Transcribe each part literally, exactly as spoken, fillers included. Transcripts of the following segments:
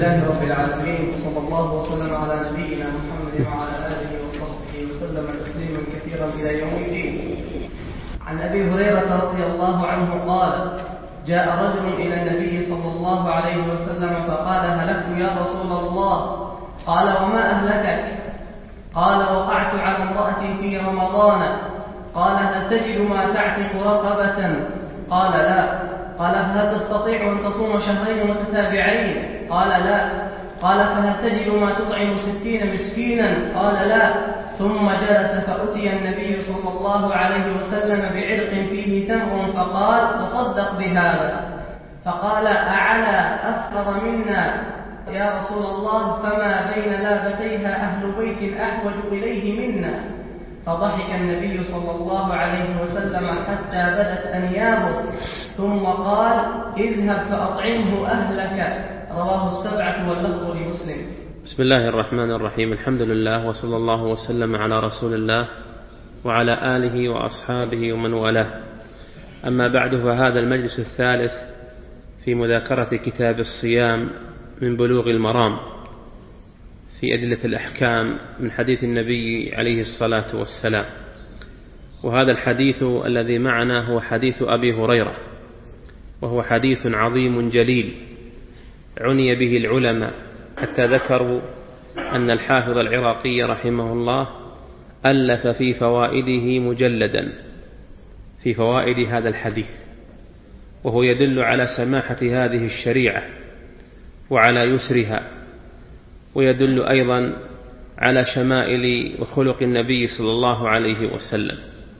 لله رب العالمين، وصلى الله وسلم على نبينا محمد وعلى آله وصحبه وسلم تسليما كثيرا إلى يوم الدين. عن أبي هريرة رضي الله عنه قال: جاء رجل إلى النبي صلى الله عليه وسلم فقال: هلكت يا رسول الله. قال: وما أهلكك؟ قال: وقعت على امرأتي في رمضان. قال: هل تجد ما تعتق رقبة؟ قال: لا. قال: فهل تستطيع أن تصوم شهرين متتابعين؟ قال: لا. قال: فهل تجد ما تطعم ستين مسكينا؟ قال: لا. ثم جلس فأتي النبي صلى الله عليه وسلم بعرق فيه تمر فقال: تصدق بهذا. فقال: أعلى أفقر منا يا رسول الله؟ فما بين لابتيها أهل بيت أحوج إليه منا. فضحك النبي صلى الله عليه وسلم حتى بدت أنيابه، ثم قال: اذهب فأطعمه أهلك. رواه السبعة واللفظ لمسلم. بسم الله الرحمن الرحيم. الحمد لله، وصلى الله وسلم على رسول الله وعلى آله وأصحابه ومن والاه. أما بعد، فهذا المجلس الثالث في مذاكرة كتاب الصيام من بلوغ المرام في أدلة الأحكام من حديث النبي عليه الصلاة والسلام. وهذا الحديث الذي معنا هو حديث أبي هريرة، وهو حديث عظيم جليل عني به العلماء، حتى ذكروا أن الحافظ العراقي رحمه الله ألف في فوائده مجلدا في فوائد هذا الحديث، وهو يدل على سماحة هذه الشريعة وعلى يسرها، ويدل أيضا على شمائل وخلق النبي صلى الله عليه وسلم.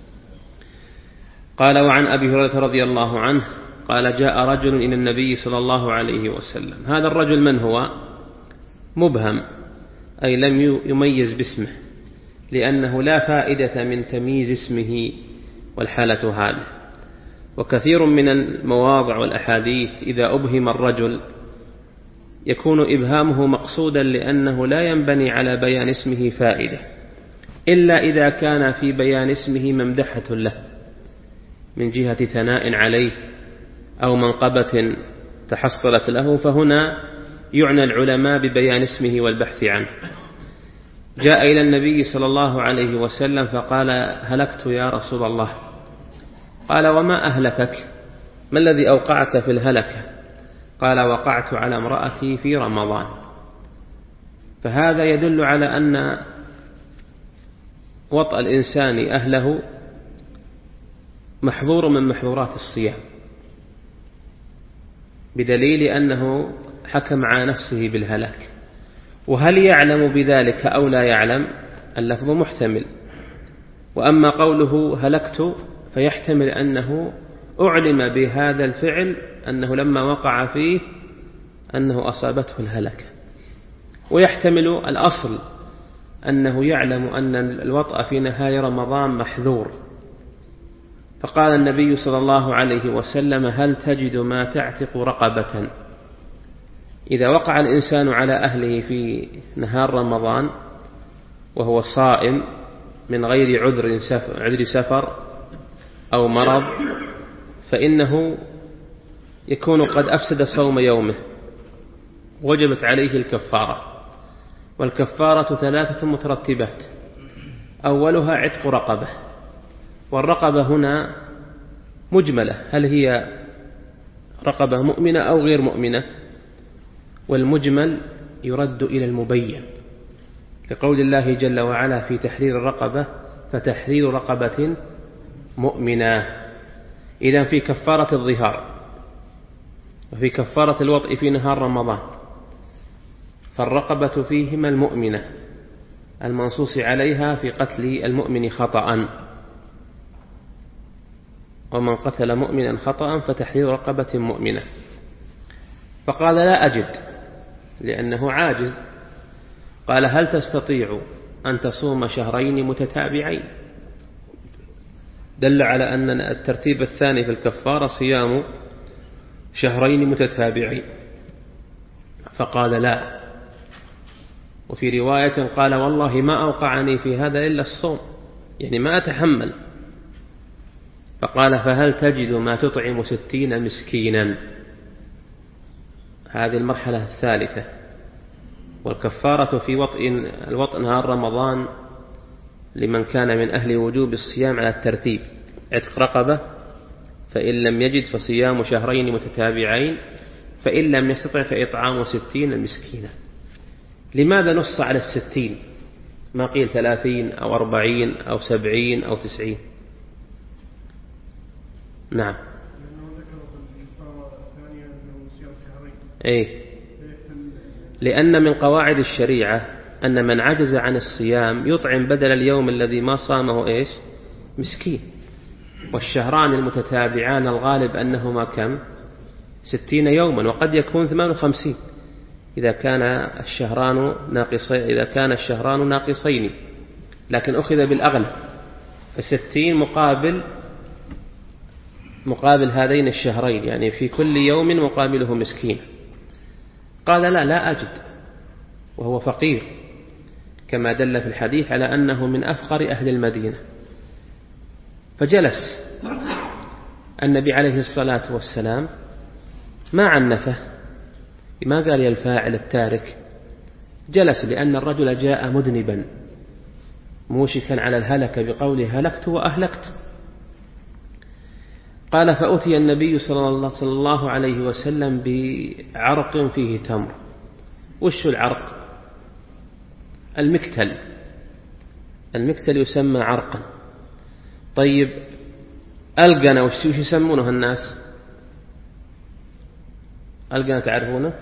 قال: وعن أبي هريرة رضي الله عنه قال: جاء رجل إلى النبي صلى الله عليه وسلم. هذا الرجل من هو؟ مبهم، أي لم يميز باسمه، لأنه لا فائدة من تمييز اسمه والحالة هذه. وكثير من المواضع والأحاديث إذا أبهم الرجل يكون إبهامه مقصودا، لأنه لا ينبني على بيان اسمه فائدة، إلا إذا كان في بيان اسمه ممدحة له من جهة ثناء عليه أو منقبة تحصلت له، فهنا يعنى العلماء ببيان اسمه والبحث عنه. جاء إلى النبي صلى الله عليه وسلم فقال: هلكت يا رسول الله. قال: وما أهلكك؟ ما الذي أوقعك في الهلكة؟ قال: وقعت على امرأتي في رمضان. فهذا يدل على أن وطأ الإنسان أهله محظور من محظورات الصيام، بدليل أنه حكم على نفسه بالهلاك. وهل يعلم بذلك أو لا يعلم؟ اللفظ محتمل. وأما قوله هلكت فيحتمل أنه أعلم بهذا الفعل، أنه لما وقع فيه أنه أصابته الهلكة. ويحتمل الأصل أنه يعلم أن الوطأ في نهاية رمضان محذور. فقال النبي صلى الله عليه وسلم: هل تجد ما تعتق رقبة؟ إذا وقع الإنسان على أهله في نهار رمضان وهو صائم من غير عذر سفر, عذر سفر أو مرض، فإنه يكون قد أفسد صوم يومه، وجبت عليه الكفارة. والكفارة ثلاثة مترتبات: أولها عتق رقبة، والرقبة هنا مجملة، هل هي رقبة مؤمنة أو غير مؤمنة؟ والمجمل يرد إلى المبين، لقول الله جل وعلا في تحرير الرقبة: فتحرير رقبة مؤمنة. إذن في كفارة الظهار وفي كفارة الوطء في نهار رمضان، فالرقبة فيهما المؤمنة المنصوص عليها في قتل المؤمن خطأ، ومن قتل مؤمنا خطأ فتحرير رقبة مؤمنة. فقال: لا أجد، لأنه عاجز. قال: هل تستطيع أن تصوم شهرين متتابعين؟ دل على أن الترتيب الثاني في الكفارة صيام شهرين متتابعين. فقال: لا. وفي رواية قال: والله ما أوقعني في هذا إلا الصوم، يعني ما أتحمل. فقال: فهل تجد ما تطعم ستين مسكينا؟ هذه المرحلة الثالثة. والكفارة في وطء الوطء نهار رمضان لمن كان من أهل وجوب الصيام على الترتيب: عتق رقبة، فإن لم يجد فصيام شهرين متتابعين، فإن لم يستطع فإطعام ستين مسكينا. لماذا نص على الستين؟ ما قيل ثلاثين أو أربعين أو سبعين أو تسعين؟ نعم. أي، لأن من قواعد الشريعة أن من عجز عن الصيام يطعم بدل اليوم الذي ما صامه إيش؟ مسكين. والشهران المتتابعان الغالب أنهما كم؟ ستين يوما، وقد يكون ثمان وخمسين إذا كان الشهران ناقصين إذا كان الشهران ناقصين، لكن أخذ بالأغلب، فستين مقابل مقابل هذين الشهرين، يعني في كل يوم مقابله مسكين. قال لا لا أجد، وهو فقير، كما دل في الحديث على أنه من أفقر أهل المدينة. فجلس النبي عليه الصلاة والسلام ما عنفه، ما قال يا الفاعل التارك، جلس، لأن الرجل جاء مذنبا موشكا على الهلك بقوله هلكت وأهلكت. قال: فأتي النبي صلى الله عليه وسلم بعرق فيه تمر. وش العرق؟ المكتل. المكتل يسمى عرقا. طيب القنا وش يسمونه الناس؟ القنا تعرفونه؟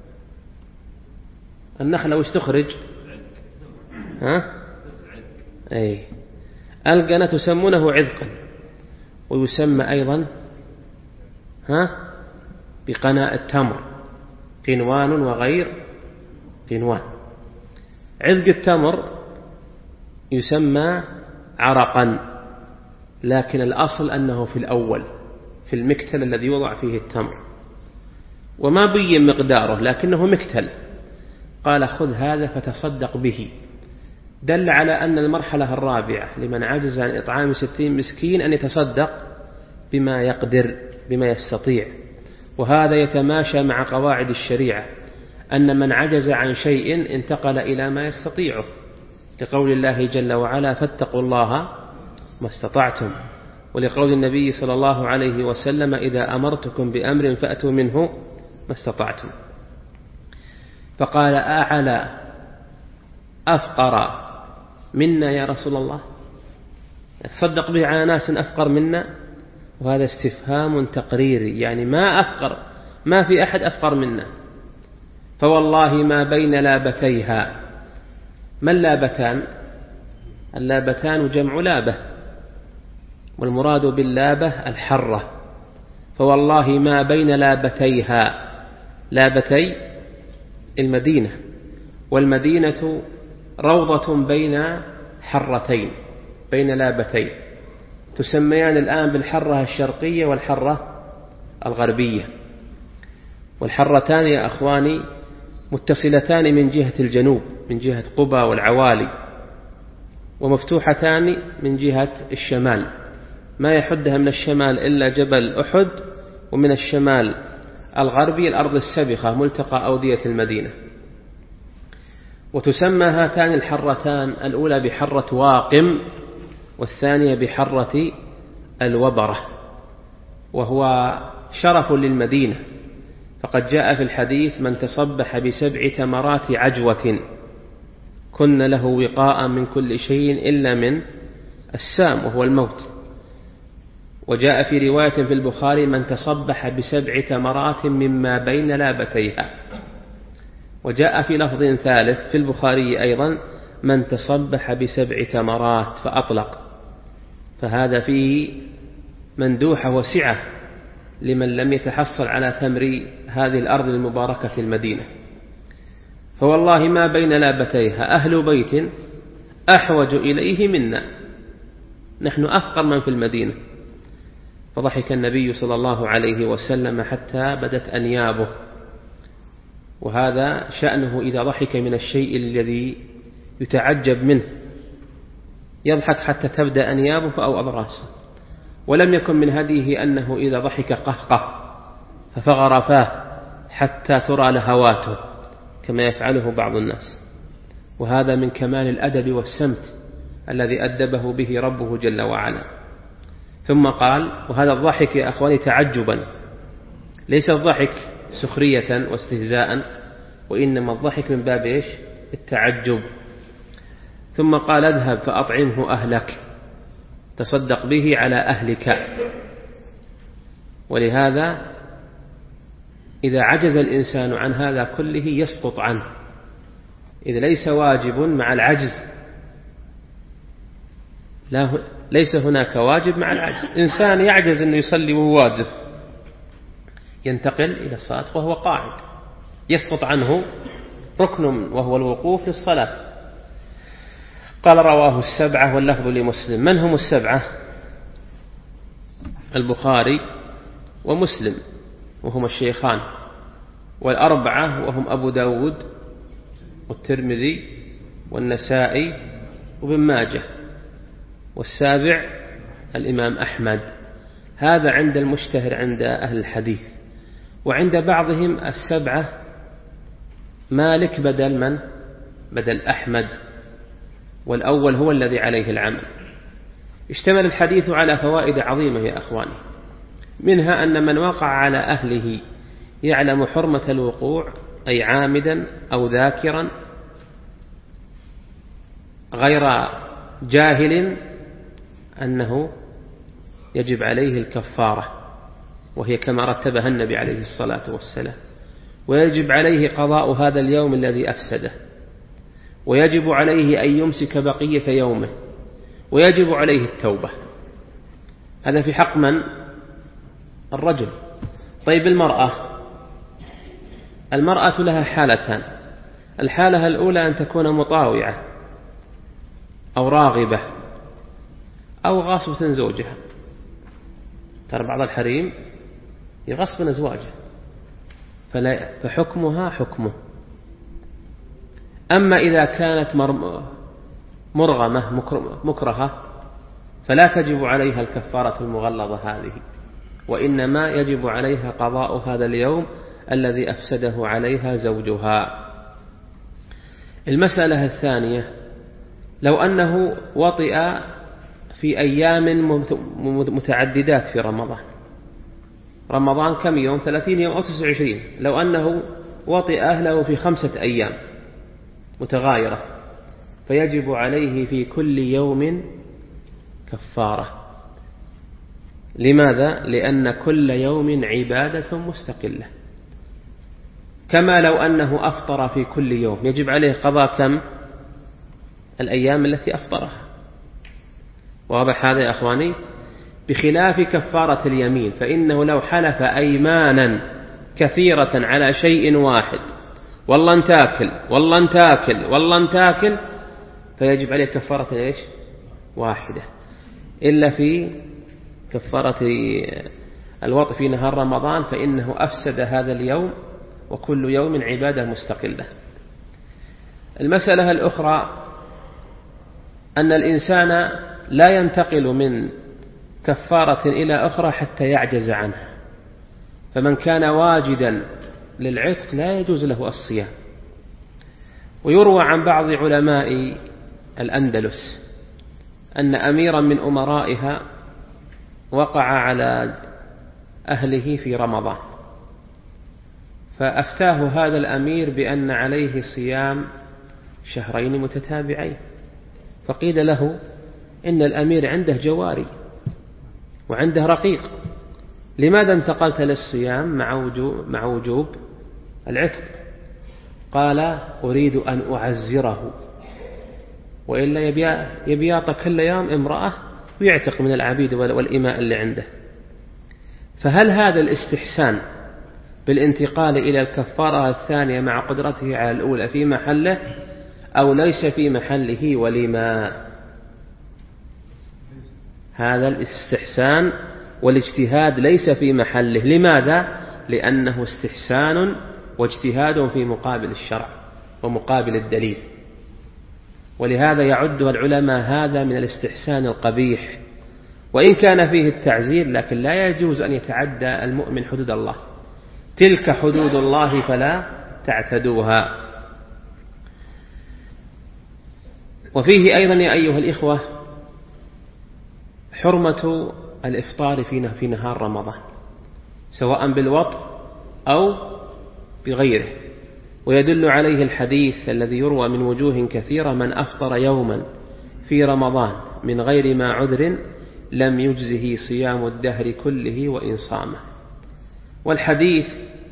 النخلة وش تخرج؟ ها؟ أي، القنا تسمونه عذقا، ويسمى أيضا ها بقناء التمر، قنوان وغير قنوان. عذق التمر يسمى عرقا، لكن الأصل أنه في الأول في المكتل الذي يوضع فيه التمر، وما بين مقداره لكنه مكتل. قال: خذ هذا فتصدق به. دل على أن المرحلة الرابعة لمن عجز عن إطعام ستين مسكين أن يتصدق بما يقدر، بما يستطيع. وهذا يتماشى مع قواعد الشريعة، أن من عجز عن شيء انتقل إلى ما يستطيعه، لقول الله جل وعلا: فاتقوا الله ما استطعتم، ولقول النبي صلى الله عليه وسلم: إذا أمرتكم بأمر فأتوا منه ما استطعتم. فقال: أعلى أفقر منا يا رسول الله؟ تصدق به على ناس أفقر منا؟ وهذا استفهام تقريري، يعني ما أفقر، ما في أحد أفقر منا. فوالله ما بين لابتيها. ما اللابتان؟ اللابتان جمع لابة، والمراد باللابة الحرة. فوالله ما بين لابتيها، لابتي المدينة، والمدينة روضة بين حرتين، بين لابتين، تسميان الآن بالحرة الشرقية والحرة الغربية. والحرتان يا أخواني متصلتان من جهة الجنوب، من جهة قبى والعوالي، ومفتوحتان من جهة الشمال، ما يحدها من الشمال إلا جبل أحد، ومن الشمال الغربي الأرض السبخة ملتقى أودية المدينة. وتسمى هاتان الحرتان الأولى بحرة واقم، والثانية بحرة الوبرة، وهو شرف للمدينة. فقد جاء في الحديث: من تصبح بسبع تمرات عجوة كن له وقاء من كل شيء إلا من السام وهو الموت. وجاء في رواية في البخاري: من تصبح بسبع تمرات مما بين لابتيها. وجاء في لفظ ثالث في البخاري أيضا: من تصبح بسبع تمرات، فأطلق. فهذا فيه مندوحة وسعة لمن لم يتحصل على تمر هذه الأرض المباركة في المدينة. فوالله ما بين لابتيها أهل بيت أحوج إليه منا، نحن أفقر من في المدينة. فضحك النبي صلى الله عليه وسلم حتى بدت أنيابه. وهذا شأنه إذا ضحك من الشيء الذي يتعجب منه، يضحك حتى تبدأ أنيابه أو أضراسه. ولم يكن من هديه أنه إذا ضحك قهقه ففغر فاه حتى ترى لهواته، كما يفعله بعض الناس، وهذا من كمال الأدب والسمت الذي أدبه به ربه جل وعلا. ثم قال: وهذا الضحك يا أخواني تعجبا، ليس الضحك سخرية واستهزاء، وإنما الضحك من باب إيش؟ التعجب. ثم قال: اذهب فأطعمه أهلك، تصدق به على أهلك. ولهذا إذا عجز الإنسان عن هذا كله يسقط عنه، إذا ليس واجب مع العجز، لا ليس هناك واجب مع العجز. إنسان يعجز أنه يصلي وهو واجب، ينتقل إلى الصلاة وهو قاعد، يسقط عنه ركن وهو الوقوف للصلاة. قال: رواه السبعة واللفظ لمسلم. من هم السبعة؟ البخاري ومسلم وهم الشيخان، والأربعة وهم أبو داود والترمذي والنسائي وابن ماجه، والسابع الإمام أحمد. هذا عند المشتهر عند أهل الحديث. وعند بعضهم السبعة مالك بدل من؟ بدل أحمد، والأول هو الذي عليه العمل. اشتمل الحديث على فوائد عظيمة يا أخواني، منها أن من وقع على أهله يعلم حرمة الوقوع، أي عامدا أو ذاكرا غير جاهل، أنه يجب عليه الكفارة، وهي كما رتبها النبي عليه الصلاة والسلام، ويجب عليه قضاء هذا اليوم الذي أفسده، ويجب عليه أن يمسك بقية يومه، ويجب عليه التوبة. هذا في حق من؟ الرجل. طيب المرأة، المرأة لها حالتان. الحالة الأولى أن تكون مطاوعة أو راغبة أو غاصبة زوجها. ترى بعض الحريم يغصب أزواجه، فحكمها حكمه. أما إذا كانت مرغمة مكرهة فلا تجب عليها الكفارة المغلظة هذه، وإنما يجب عليها قضاء هذا اليوم الذي أفسده عليها زوجها. المسألة الثانية: لو أنه وطئ في أيام متعددات في رمضان، رمضان كم يوم؟ ثلاثين يوم أو تسعة وعشرين. لو أنه وطئ أهله في خمسة أيام متغايرة، فيجب عليه في كل يوم كفارة. لماذا؟ لأن كل يوم عبادة مستقلة. كما لو أنه أفطر في كل يوم يجب عليه قضاء كم؟ الأيام التي أفطرها. واضح هذا يا أخواني؟ بخلاف كفارة اليمين، فإنه لو حلف أيمانا كثيرة على شيء واحد، والله انتاكل والله انتاكل والله انتاكل، فيجب عليه كفارة إيش؟ واحدة، إلا في كفارة الوطء في نهار رمضان، فإنه أفسد هذا اليوم، وكل يوم عبادة مستقلة. المسألة الأخرى أن الإنسان لا ينتقل من كفارة إلى أخرى حتى يعجز عنها. فمن كان واجدا للعتق لا يجوز له الصيام. ويروى عن بعض علماء الأندلس أن أميرا من أمرائها وقع على أهله في رمضان، فأفتاه هذا الأمير بأن عليه صيام شهرين متتابعين. فقيل له: إن الأمير عنده جواري وعنده رقيق، لماذا انتقلت للصيام مع وجوب, مع وجوب العتق؟ قال: أريد أن أعزره، وإلا يبياط كل يوم امرأة ويعتق من العبيد والإماء اللي عنده. فهل هذا الاستحسان بالانتقال إلى الكفارة الثانية مع قدرته على الأولى في محله أو ليس في محله؟ ولما هذا الاستحسان والاجتهاد ليس في محله. لماذا؟ لأنه استحسان واجتهاد في مقابل الشرع ومقابل الدليل، ولهذا يعد العلماء هذا من الاستحسان القبيح، وإن كان فيه التعزير، لكن لا يجوز أن يتعدى المؤمن حدود الله. تلك حدود الله فلا تعتدوها. وفيه أيضا يا أيها الإخوة حرمة الإفطار في نهار رمضان سواء بالوطء أو بغيره، ويدل عليه الحديث الذي يروى من وجوه كثيرة: من أفطر يوما في رمضان من غير ما عذر لم يجزه صيام الدهر كله وإن صامه. والحديث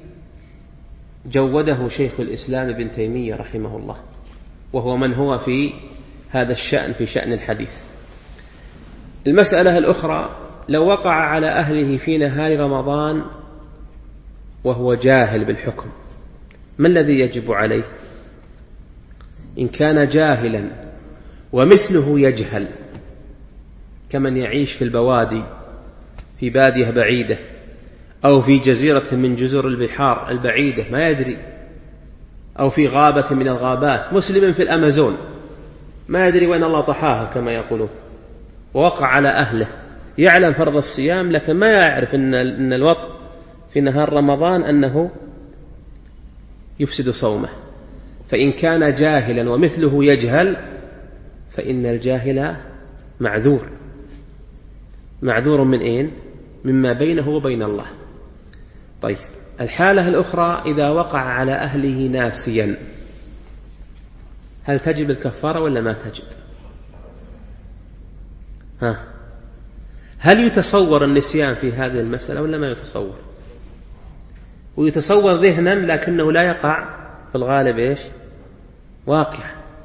جوده شيخ الإسلام ابن تيمية رحمه الله، وهو من هو في هذا الشأن في شأن الحديث. المسألة الأخرى: لو وقع على أهله في نهار رمضان وهو جاهل بالحكم، ما الذي يجب عليه؟ إن كان جاهلا ومثله يجهل كمن يعيش في البوادي في بادية بعيدة أو في جزيرة من جزر البحار البعيدة ما يدري، أو في غابة من الغابات، مسلم في الأمازون ما يدري وين الله طحاها كما يقولون، ووقع على أهله يعلم فرض الصيام لكن ما يعرف أن الوطء في نهار رمضان أنه يفسد صومه. فإن كان جاهلا ومثله يجهل فإن الجاهل معذور معذور من أين؟ مما بينه وبين الله. طيب، الحالة الأخرى: إذا وقع على أهله ناسيا، هل تجب الكفارة ولا ما تجب؟ ها هل يتصور النسيان في هذه المسألة ولا ما يتصور؟ ويتصور ذهنا لكنه لا يقع في الغالب إيش؟ واقع.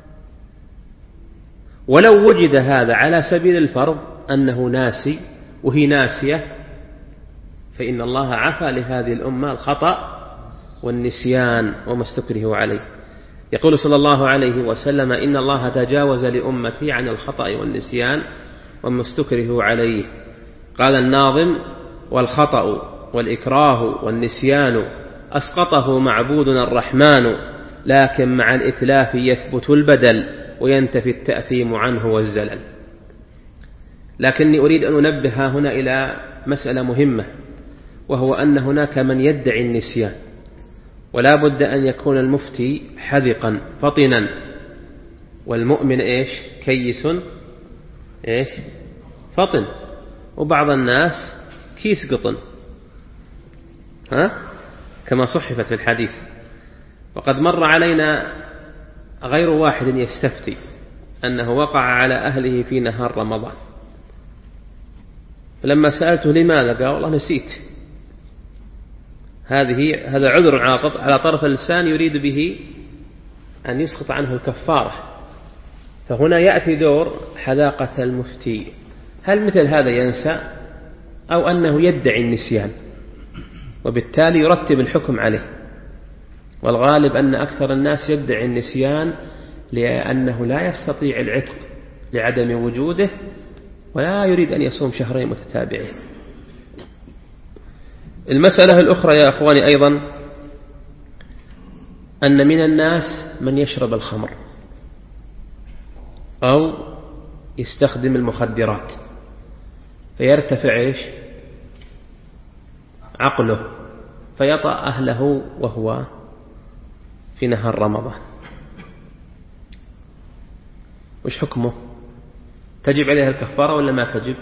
ولو وجد هذا على سبيل الفرض أنه ناسي وهي ناسية فإن الله عفى لهذه الأمة الخطأ والنسيان وما استكره عليه. يقول صلى الله عليه وسلم: إن الله تجاوز لأمتي عن الخطأ والنسيان وما استكره عليه. قال الناظم: والخطأ والإكراه والنسيان أسقطه معبودنا الرحمن، لكن مع الإتلاف يثبت البدل وينتفي التأثيم عنه والزلل. لكني أريد أن أنبه هنا إلى مسألة مهمة، وهو أن هناك من يدعي النسيان، ولا بد أن يكون المفتي حذقا فطنا، والمؤمن إيش؟ كيس إيش؟ فطن. وبعض الناس كيس قطن، ها؟ كما صحفت في الحديث. وقد مر علينا غير واحد يستفتي أنه وقع على أهله في نهار رمضان، فلما سألته لماذا قال: والله نسيت. هذه هذا عذر على طرف اللسان يريد به أن يسقط عنه الكفارة. فهنا يأتي دور حذاقة المفتي: هل مثل هذا ينسى أو أنه يدعي النسيان وبالتالي يرتب الحكم عليه؟ والغالب أن أكثر الناس يدعي النسيان لأنه لا يستطيع العتق لعدم وجوده ولا يريد أن يصوم شهرين متتابعين. المسألة الأخرى يا أخواني أيضا أن من الناس من يشرب الخمر أو يستخدم المخدرات فيرتفع إيش؟ عقله، فيطأ أهله وهو في نهار رمضان. وش حكمه؟ تجب عليها الكفارة ولا ما تجب؟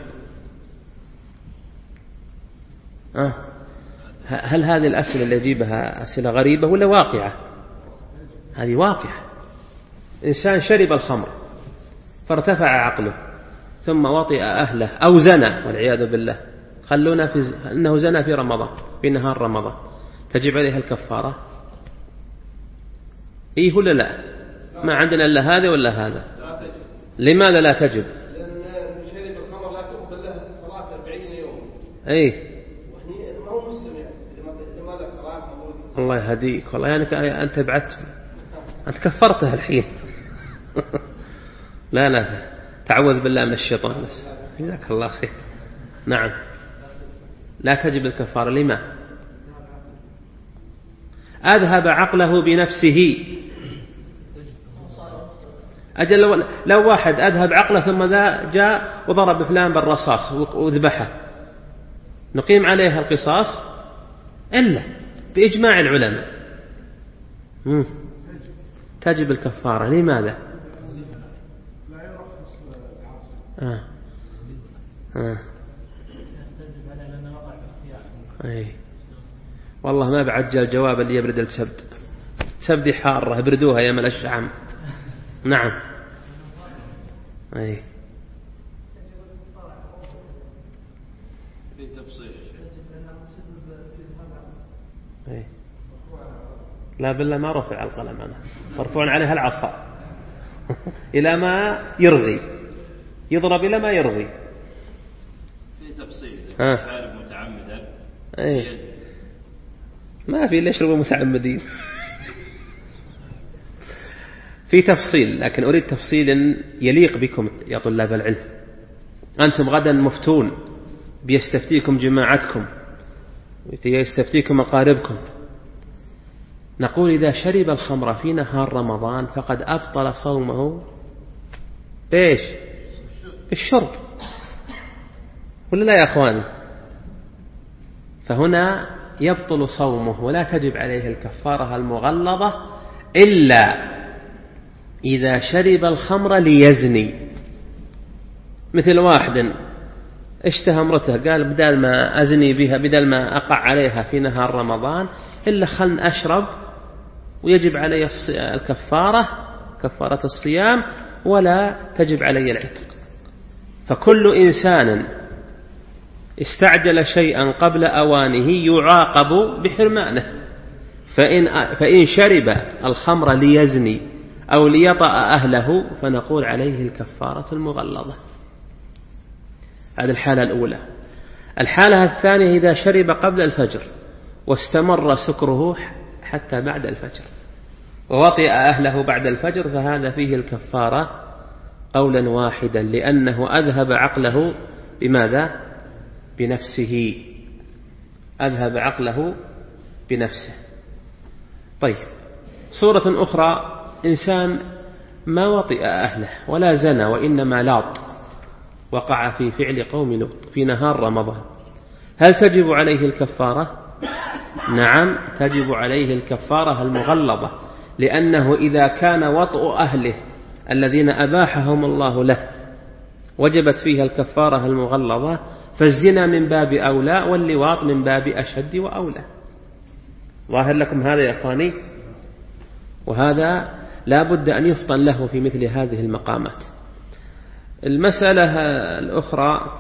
آه. هل هذه الأسئلة اللي يجيبها أسئلة غريبة ولا واقعة؟ هذه واقعة. إنسان شرب الخمر فارتفع عقله ثم وطئ أهله أو زنى والعياذ بالله، خلونا في ز... أنه زنى في رمضان في نهار رمضان، تجب عليها الكفارة؟ إيه ولا لا؟ ما عندنا إلا هذا ولا هذا. لماذا لا تجب؟ لأن شرب الخمر لا تقبل له صلاة أربعين يوم. أي ما هو مسلم يعني لماذا صلاة؟ الله يهديك والله، يعني أنت بعدت أنت كفرتها الحين. لا لا تعوذ بالله من الشيطان بس. جزاك الله خير. نعم لا تجب الكفارة. لما؟ أذهب عقله بنفسه. أجل لو, لو واحد أذهب عقله ثم ذا جاء وضرب فلان بالرصاص وذبحه نقيم عليه القصاص إلا بإجماع العلماء مم. تجب الكفارة. لماذا؟ آه. آه. أي والله ما بعجل جواب اللي يبرد السبد، سبدي حارة ابردوها يا مل الشعم. نعم. أي في تفصيل أي. لا بالله ما رفع القلم أنا، مرفوع عليها العصا إلى ما يرغي، يضرب إلى ما يرغي. في تفصيل آه. شارب متعمدا أي. ما في اللي يشربوا متعمدين في تفصيل، لكن أريد تفصيل يليق بكم يا طلاب العلم. أنتم غدا مفتون، بيستفتيكم جماعتكم، يستفتيكم أقاربكم. نقول إذا شرب الخمر في نهار رمضان فقد أبطل صومه بإيش؟ بالشرب، ولا لا يا أخوان؟ فهنا يبطل صومه ولا تجب عليه الكفارة المغلظة إلا إذا شرب الخمر ليزني. مثل واحد اشتهى امرته قال بدل ما أزني بها، بدل ما أقع عليها في نهار رمضان إلا خلن أشرب ويجب علي الكفارة، كفارة الصيام، ولا تجب علي العتق. فكل إنسان استعجل شيئا قبل أوانه يعاقب بحرمانه. فإن, فإن شرب الخمر ليزني أو ليطأ أهله فنقول عليه الكفارة المغلظة. هذه الحالة الأولى. الحالة الثانية إذا شرب قبل الفجر واستمر سكره حتى بعد الفجر ووطئ أهله بعد الفجر فهذا فيه الكفارة قولا واحدا، لأنه أذهب عقله بماذا؟ بنفسه، أذهب عقله بنفسه. طيب، صورة أخرى، إنسان ما وطئ أهله ولا زنى وإنما لاط، وقع في فعل قوم لوط في نهار رمضان، هل تجب عليه الكفارة؟ نعم تجب عليه الكفارة المغلظة، لأنه إذا كان وطئ أهله الذين أباحهم الله له وجبت فيها الكفارة المغلظة، فالزنا من باب أولى واللواط من باب أشد وأولى. ظاهر لكم هذا يا أخواني؟ وهذا لا بد أن يفطن له في مثل هذه المقامات. المسألة الأخرى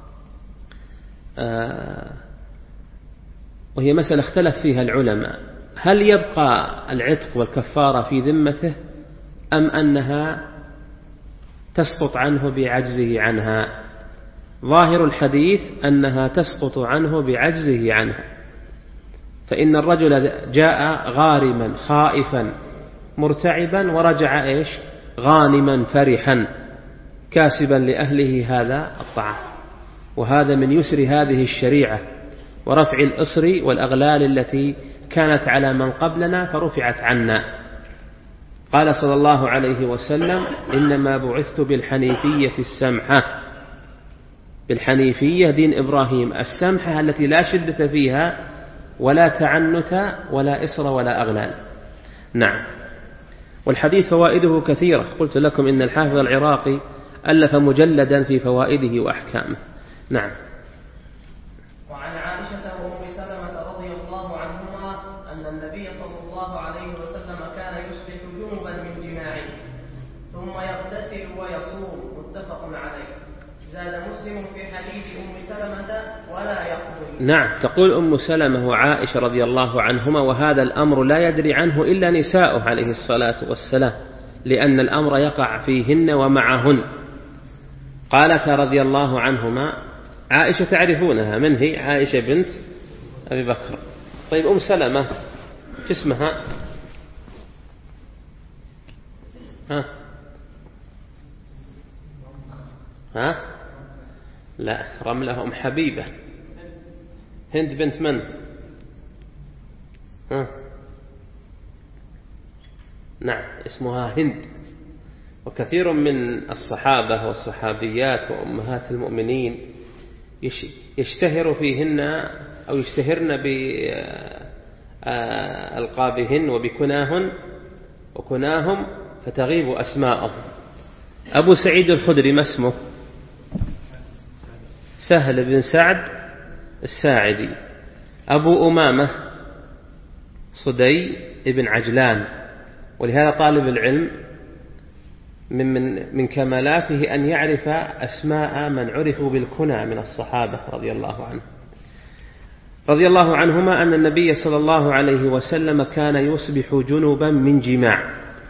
وهي مسألة اختلف فيها العلماء، هل يبقى العتق والكفارة في ذمته أم أنها تسقط عنه بعجزه عنها؟ ظاهر الحديث أنها تسقط عنه بعجزه عنها، فإن الرجل جاء غارما خائفا مرتعبا ورجع إيش؟ غانما فرحا كاسبا لأهله هذا الطعام. وهذا من يسر هذه الشريعة ورفع الإصر والأغلال التي كانت على من قبلنا فرفعت عنا. قال صلى الله عليه وسلم: إنما بعثت بالحنيفية السمحة، بالحنيفية دين إبراهيم السمحة التي لا شدة فيها ولا تعنت ولا إصر ولا أغلال. نعم. والحديث فوائده كثيرة، قلت لكم إن الحافظ العراقي ألف مجلدا في فوائده وأحكامه. نعم. وعن عائشة وأم سلمة رضي الله عنهما أن النبي صلى الله عليه وسلم كان يصبح جنبا من جماعه ثم يغتسل ويصوم، متفق عليه. زاد مسلم في حديث أم سلمة ولا يقضي. نعم. تقول أم سلمة وعائشة رضي الله عنهما، وهذا الأمر لا يدري عنه إلا نساؤه عليه الصلاة والسلام، لأن الأمر يقع فيهن ومعهن. قالت رضي الله عنهما، عائشة تعرفونها، من هي؟ عائشة بنت أبي بكر. طيب أم سلمة شو اسمها؟ ها ها لا، رملة أم حبيبة. هند بنت من؟ ها نعم اسمها هند. وكثير من الصحابة والصحابيات وأمهات المؤمنين يشتهر فيهن أو يشتهرن بألقابهن وبكناهن وكناهم فتغيب أسماءهم. أبو سعيد الخدري ما اسمه؟ سهل بن سعد الساعدي، أبو أمامة صدي بن عجلان. ولهذا طالب العلم من, من, من كمالاته أن يعرف أسماء من عرفوا بالكنى من الصحابة رضي الله عنه رضي الله عنهما أن النبي صلى الله عليه وسلم كان يصبح جنبا من جماع.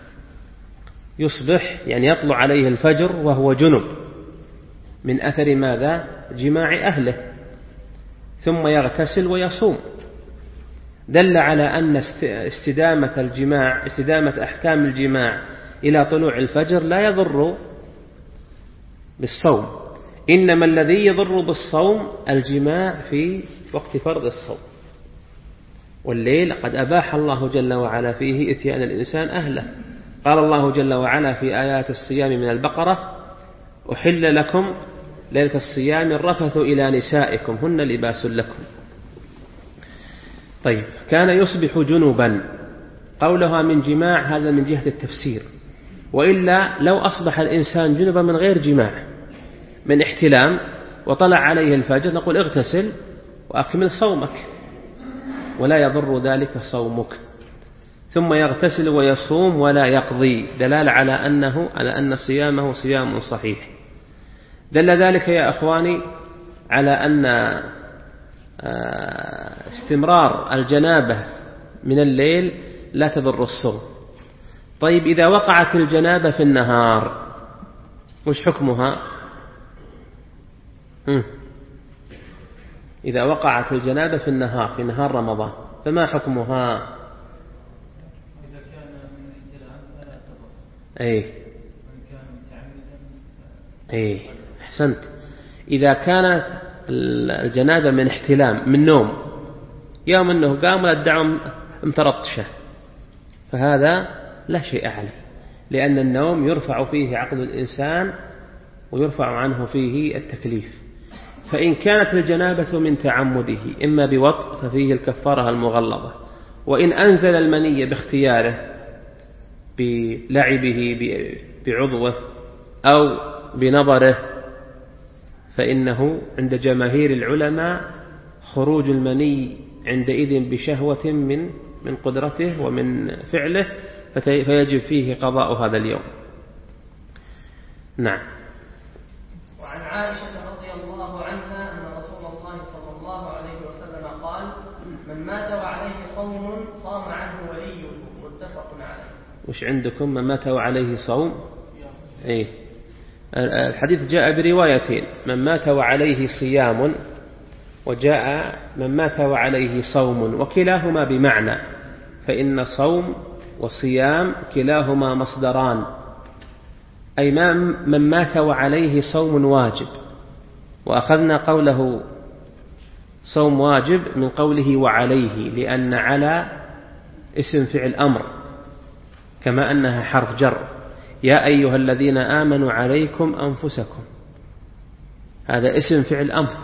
يصبح يعني يطلع عليه الفجر وهو جنب من أثر ماذا؟ جماع أهله، ثم يغتسل ويصوم. دل على أن استدامة الجماع استدامة أحكام الجماع إلى طلوع الفجر لا يضر بالصوم، إنما الذي يضر بالصوم الجماع في وقت فرض الصوم. والليل قد أباح الله جل وعلا فيه إتيان الإنسان أهله. قال الله جل وعلا في آيات الصيام من البقرة: أحل لكم ليلة الصيام الرفث إلى نسائكم هن لباس لكم. طيب، كان يصبح جنبا، قولها من جماع هذا من جهة التفسير، وإلا لو أصبح الإنسان جنبا من غير جماع، من احتلام وطلع عليه الفجر، نقول اغتسل وأكمل صومك ولا يضر ذلك صومك، ثم يغتسل ويصوم ولا يقضي، دلالة على أنه على أن صيامه صيام صحيح. دل ذلك يا أخواني على أن استمرار الجنابة من الليل لا تضر الصوم. طيب، إذا وقعت الجنابة في النهار وش حكمها؟ إذا وقعت الجنابة في النهار في نهار رمضان فما حكمها؟ إذا كان من احتلام فلا تضر. أي وإن كان متعمدا. أي أحسنت. إذا كانت الجنابة من احتلام من نوم، يوم أنه قام ولا الدعم امترطشه، فهذا لا شيء عليه، لأن النوم يرفع فيه عقل الإنسان ويرفع عنه فيه التكليف. فإن كانت الجنابة من تعمده إما بوطء ففيه الكفارة المغلظة، وإن أنزل المني باختياره بلعبه بعضوه أو بنظره فإنه عند جماهير العلماء خروج المني عندئذ بشهوة من من قدرته ومن فعله، فيجب فيه قضاء هذا اليوم. نعم. وعن عائشة رضي الله عنها أن رسول الله صلى الله عليه وسلم قال: من مات وعليه صوم صام عنه وليه، متفق عليه. وش عندكم؟ من مات وعليه صوم؟ إيه، الحديث جاء بروايتين: من مات وعليه صيام، وجاء من مات وعليه صوم، وكلاهما بمعنى، فإن صوم وصيام كلاهما مصدران، أي من مات وعليه صوم واجب. وأخذنا قوله صوم واجب من قوله وعليه، لأن على اسم فعل أمر كما أنها حرف جر. يا أيها الذين آمنوا عليكم أنفسكم، هذا اسم فعل أمر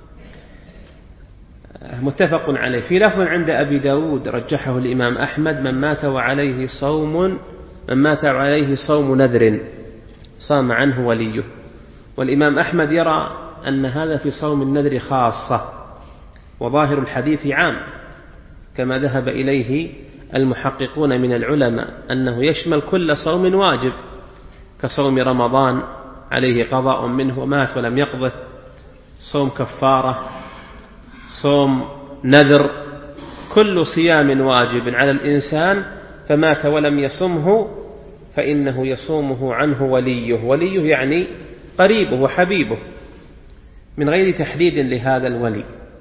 متفق عليه. في لفظ عند أبي داود رجحه الإمام أحمد: من مات وعليه صوم من مات وعليه صوم نذر صام عنه وليه. والإمام أحمد يرى أن هذا في صوم النذر خاصة، وظاهر الحديث عام كما ذهب إليه المحققون من العلماء، أنه يشمل كل صوم واجب كصوم رمضان عليه قضاء منه ومات ولم يقضه، صوم كفارة، صوم نذر، كل صيام واجب على الإنسان فمات ولم يصمه فإنه يصومه عنه وليه. وليه يعني قريبه وحبيبه، من غير تحديد لهذا الولي.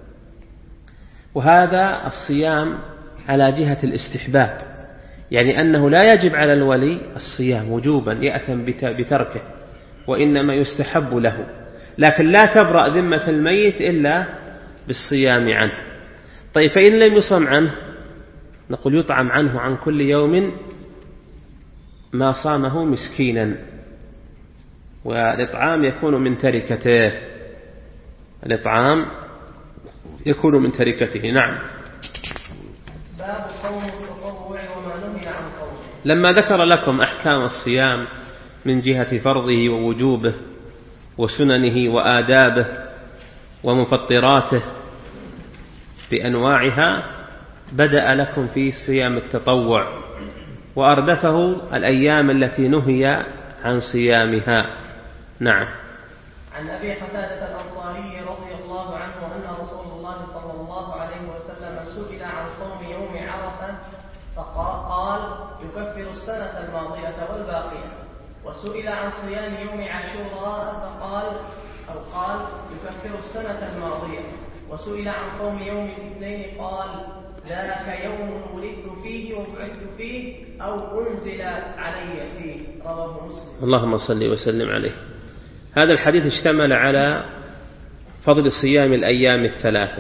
وهذا الصيام على جهة الاستحباب، يعني أنه لا يجب على الولي الصيام وجوبا يأثم بتركه، وإنما يستحب له، لكن لا تبرأ ذمة الميت إلا بالصيام عنه. طيب، فإن لم يصم عنه نقول يطعم عنه عن كل يوم ما صامه مسكينا، والإطعام يكون من تركته، الإطعام يكون من تركته. نعم. باب صوم التطوع وما نهي عن صومه. لما ذكر لكم أحكام الصيام من جهة فرضه ووجوبه وسننه وآدابه، ومفطراته بأنواعها بدأ لكم في صيام التطوع، وأردفه الأيام التي نهي عن صيامها. نعم. عن أبي قتادة الأنصاري رضي الله عنه أن رسول الله صلى الله عليه وسلم سئل عن صوم يوم عرفة فقال يكفر السنة الماضية والباقية، وسئل عن صيام يوم عاشوراء فقال أو قال يكفر السنة الماضية، وسئل عن صوم يوم الاثنين قال ذاك يوم ولدت فيه وبعثت فيه أو أنزل علي فيه، رواه مسلم. اللهم صل وسلم عليه. هذا الحديث اشتمل على فضل صيام الأيام الثلاثة.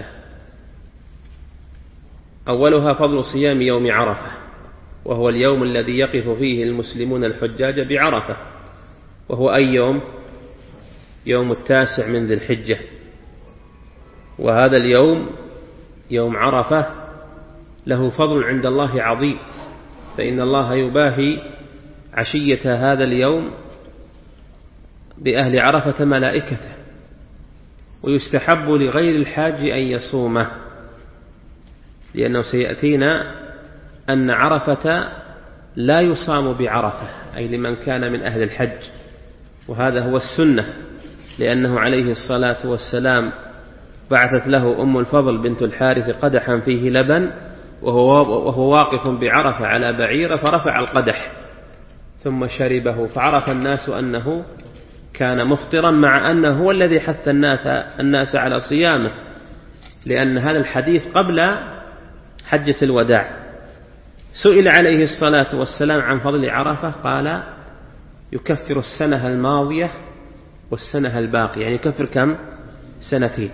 أولها فضل صيام يوم عرفة، وهو اليوم الذي يقف فيه المسلمون الحجاج بعرفة، وهو أي يوم؟ يوم التاسع من ذي الحجة. وهذا اليوم يوم عرفة له فضل عند الله عظيم، فإن الله يباهي عشية هذا اليوم بأهل عرفة ملائكته، ويستحب لغير الحاج أن يصومه، لأنه سيأتينا أن عرفة لا يصام بعرفة، أي لمن كان من أهل الحج، وهذا هو السنة، لأنه عليه الصلاة والسلام بعثت له أم الفضل بنت الحارث قدحا فيه لبن وهو واقف بعرفة على بعيرة، فرفع القدح ثم شربه، فعرف الناس أنه كان مفطرا، مع أنه هو الذي حث الناس, الناس على صيامه، لأن هذا الحديث قبل حجة الوداع. سئل عليه الصلاة والسلام عن فضل عرفة قال يكفر السنة الماضية والسنة الباقية، يعني يكفر كم؟ سنتين.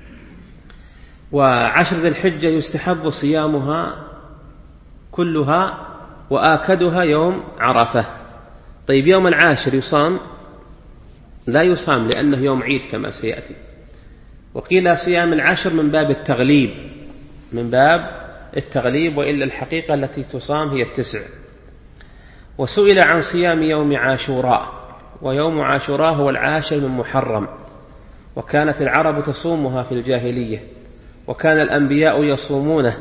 وعشر ذي الحجة يستحب صيامها كلها، وآكدها يوم عرفة. طيب يوم العاشر يصام؟ لا يصام، لأنه يوم عيد كما سيأتي. وقيل صيام العشر من باب التغليب، من باب التغليب، وإلا الحقيقة التي تصام هي التسع. وسئل عن صيام يوم عاشوراء، ويوم عاشوراء هو العاشر من محرم، وكانت العرب تصومها في الجاهلية، وكان الأنبياء يصومونه،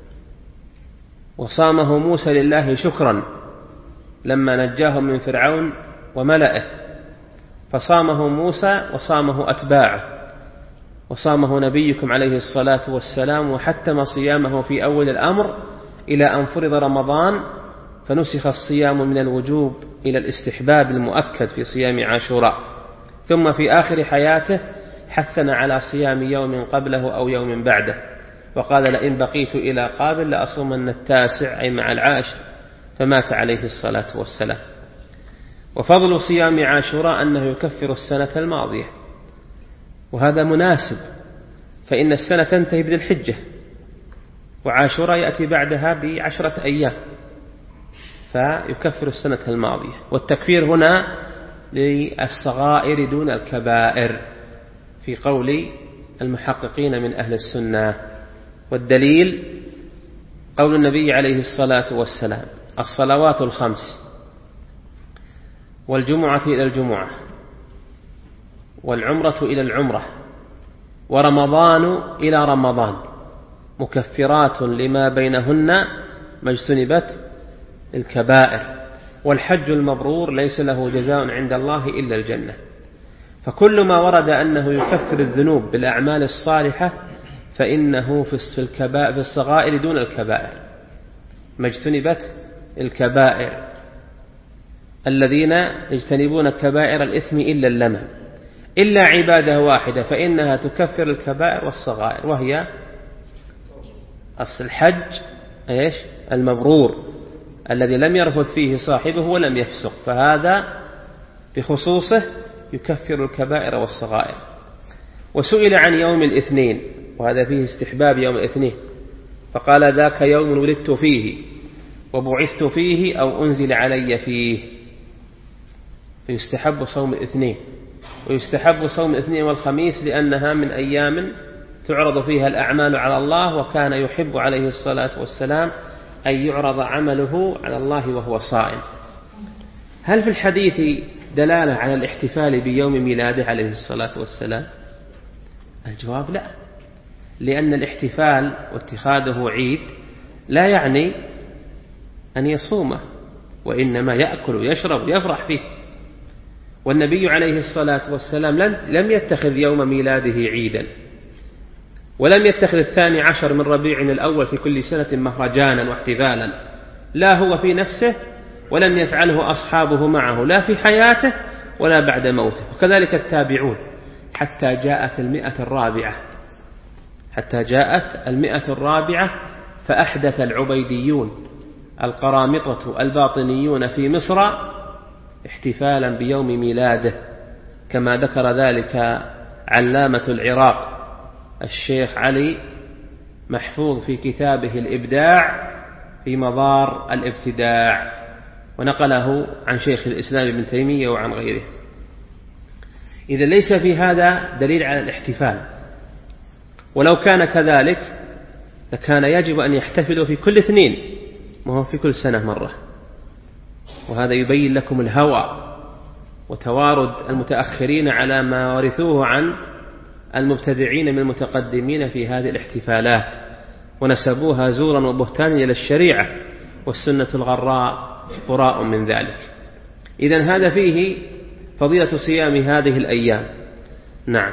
وصامه موسى لله شكرا لما نجاهم من فرعون وملئه، فصامه موسى وصامه أتباعه، وصامه نبيكم عليه الصلاة والسلام، وحتم صيامه في أول الأمر إلى أن فرض رمضان، فنسخ الصيام من الوجوب إلى الاستحباب المؤكد في صيام عاشوراء. ثم في آخر حياته حثنا على صيام يوم قبله أو يوم بعده، وقال لئن بقيت إلى قابل لأصومن التاسع، أي مع العاشر، فمات عليه الصلاة والسلام. وفضل صيام عاشوراء أنه يكفر السنة الماضية، وهذا مناسب، فإن السنة تنتهي بذي الحجة، وعاشوراء يأتي بعدها بعشرة أيام، فيكفر السنة الماضية. والتكفير هنا للصغائر دون الكبائر في قول المحققين من أهل السنة. والدليل قول النبي عليه الصلاة والسلام الصلوات الخمس والجمعة إلى الجمعة والعمرة إلى العمرة ورمضان إلى رمضان مكفرات لما بينهن ما اجتنبت الكبائر، والحج المبرور ليس له جزاء عند الله إلا الجنة. فكل ما ورد أنه يكفر الذنوب بالأعمال الصالحة فإنه في الكبائر في الصغائر دون الكبائر، ما اجتنبت الكبائر، الذين يجتنبون كبائر الإثم إلا اللمم، إلا عبادة واحدة فإنها تكفر الكبائر والصغائر، وهي أصل الحج إيش؟ المبرور الذي لم يرفث فيه صاحبه ولم يفسق، فهذا بخصوصه يكفر الكبائر والصغائر. وسئل عن يوم الاثنين، وهذا فيه استحباب يوم الاثنين، فقال ذاك يوم ولدت فيه وبعثت فيه أو أنزل علي فيه، فيستحب صوم الاثنين. ويستحب صوم الاثنين والخميس لأنها من أيام تعرض فيها الأعمال على الله، وكان يحب عليه الصلاة والسلام أن يعرض عمله على الله وهو صائم. هل في الحديث دلالة على الاحتفال بيوم ميلاده عليه الصلاة والسلام؟ الجواب لا، لأن الاحتفال واتخاذه عيد لا يعني أن يصومه، وإنما يأكل ويشرب ويفرح فيه. والنبي عليه الصلاة والسلام لم يتخذ يوم ميلاده عيدا، ولم يتخذ الثاني عشر من ربيع الأول في كل سنة مهرجانا واحتفالا، لا هو في نفسه ولم يفعله أصحابه معه لا في حياته ولا بعد موته. وكذلك التابعون حتى جاءت المئة الرابعة حتى جاءت المئة الرابعة فأحدث العبيديون القرامطة الباطنيون في مصر احتفالا بيوم ميلاده، كما ذكر ذلك علامة العراق الشيخ علي محفوظ في كتابه الإبداع في مضار الابتداع، ونقله عن شيخ الإسلام ابن تيمية وعن غيره. إذا ليس في هذا دليل على الاحتفال، ولو كان كذلك لكان يجب أن يحتفلوا في كل اثنين وهو في كل سنة مرة. وهذا يبين لكم الهوى وتوارد المتأخرين على ما ورثوه عن المبتدعين من المتقدمين في هذه الاحتفالات، ونسبوها زورا وبهتانا إلى الشريعة، والسنة الغراء براء من ذلك. إذن هذا فيه فضيلة صيام هذه الأيام. نعم.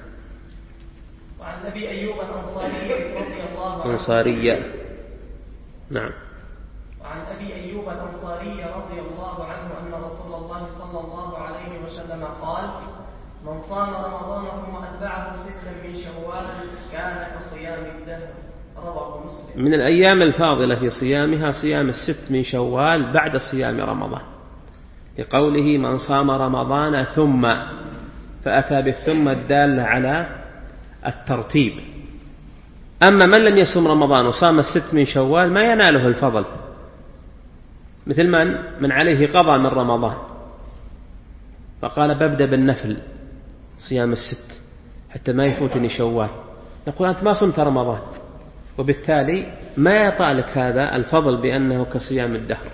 وعن أبي أيوب الأنصاري رضي الله عنه أنصارية نعم وعن أبي أيوب الأنصاري رضي الله عنه أن رسول الله صلى الله عليه وسلم قال: من صام رمضان ثم أتبعه ستا من شوال كان كصيام الدهر. رواه مسلم. من الأيام الفاضلة في صيامها صيام الست من شوال بعد صيام رمضان، لقوله: من صام رمضان ثم، فأتى بالثم الدالة على الترتيب. أما من لم يصم رمضان وصام الست من شوال ما يناله الفضل، مثل من من عليه قضى من رمضان فقال: ببدأ بالنفل صيام الست حتى ما يفوتني شوال، نقول: أنت ما صمت رمضان، وبالتالي ما يطالك هذا الفضل بأنه كصيام الدهر.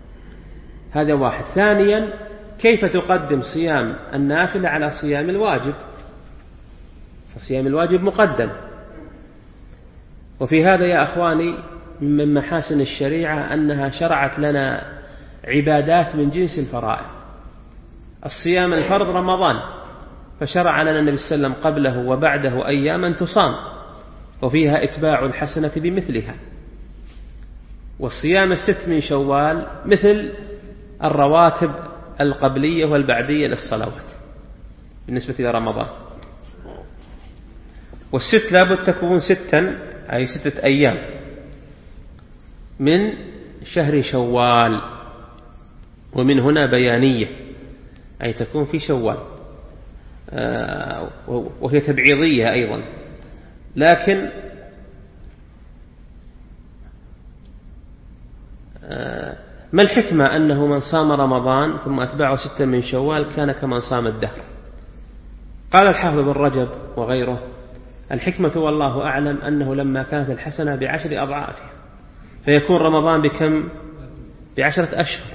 هذا واحد. ثانيا، كيف تقدم صيام النافلة على صيام الواجب؟ فصيام الواجب مقدم. وفي هذا يا أخواني من محاسن الشريعة أنها شرعت لنا عبادات من جنس الفرائض. الصيام الفرض رمضان، فشرع لنا النبي صلى الله عليه وسلم قبله وبعده أياما تصام وفيها إتباع الحسنة بمثلها. والصيام الست من شوال مثل الرواتب القبلية والبعدية للصلوات بالنسبة إلى رمضان. والست لابد تكون ستا أي ستة أيام من شهر شوال، ومن هنا بيانية أي تكون في شوال، وهي تبعيضية أيضا. لكن ما الحكمة أنه من صام رمضان ثم أتبعه ستة من شوال كان كمن صام الدهر؟ قال الحافظ بن رجب وغيره: الحكمة والله أعلم أنه لما كانت الحسنة بعشر أضعافها فيكون رمضان بكم؟ بعشرة أشهر.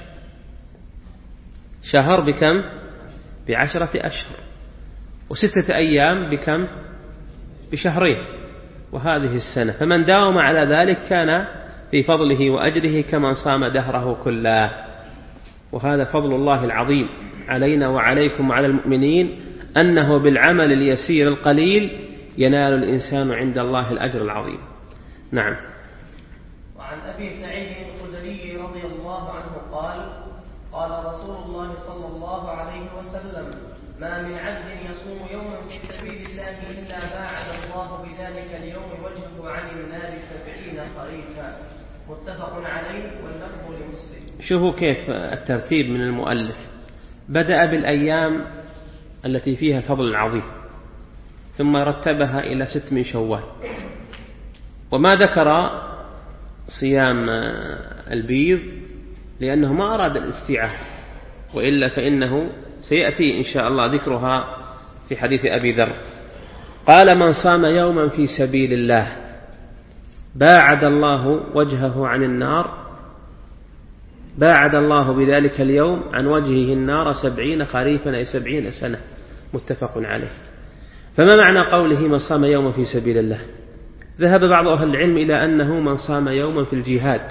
شهر بكم؟ بعشرة أشهر. وستة أيام بكم؟ بشهرين. وهذه السنة، فمن داوم على ذلك كان في فضله وأجره كمن صام دهره كله. وهذا فضل الله العظيم علينا وعليكم وعلى المؤمنين، أنه بالعمل اليسير القليل ينال الإنسان عند الله الأجر العظيم. نعم. وعن أبي سعيد الخدري رضي الله عنه قال: قال رسول الله صلى الله عليه وسلم: ما من عبد يصوم يوما في سبيل الله إلا باعد الله بذلك اليوم وجهه عن النار سبعين خريفا. متفق عليه واللفظ لمسلم. شوفوا كيف الترتيب من المؤلف، بدأ بالأيام التي فيها الفضل العظيم ثم رتبها إلى ست من شوال، وما ذكر صيام البيض لأنه ما أراد الاستيعاب، وإلا فإنه سيأتي إن شاء الله ذكرها في حديث أبي ذر. قال: من صام يوما في سبيل الله باعد الله وجهه عن النار، باعد الله بذلك اليوم عن وجهه النار سبعين خريفا أي سبعين سنة. متفق عليه. فما معنى قوله من صام يوما في سبيل الله؟ ذهب بعض أهل العلم إلى أنه من صام يوما في الجهاد،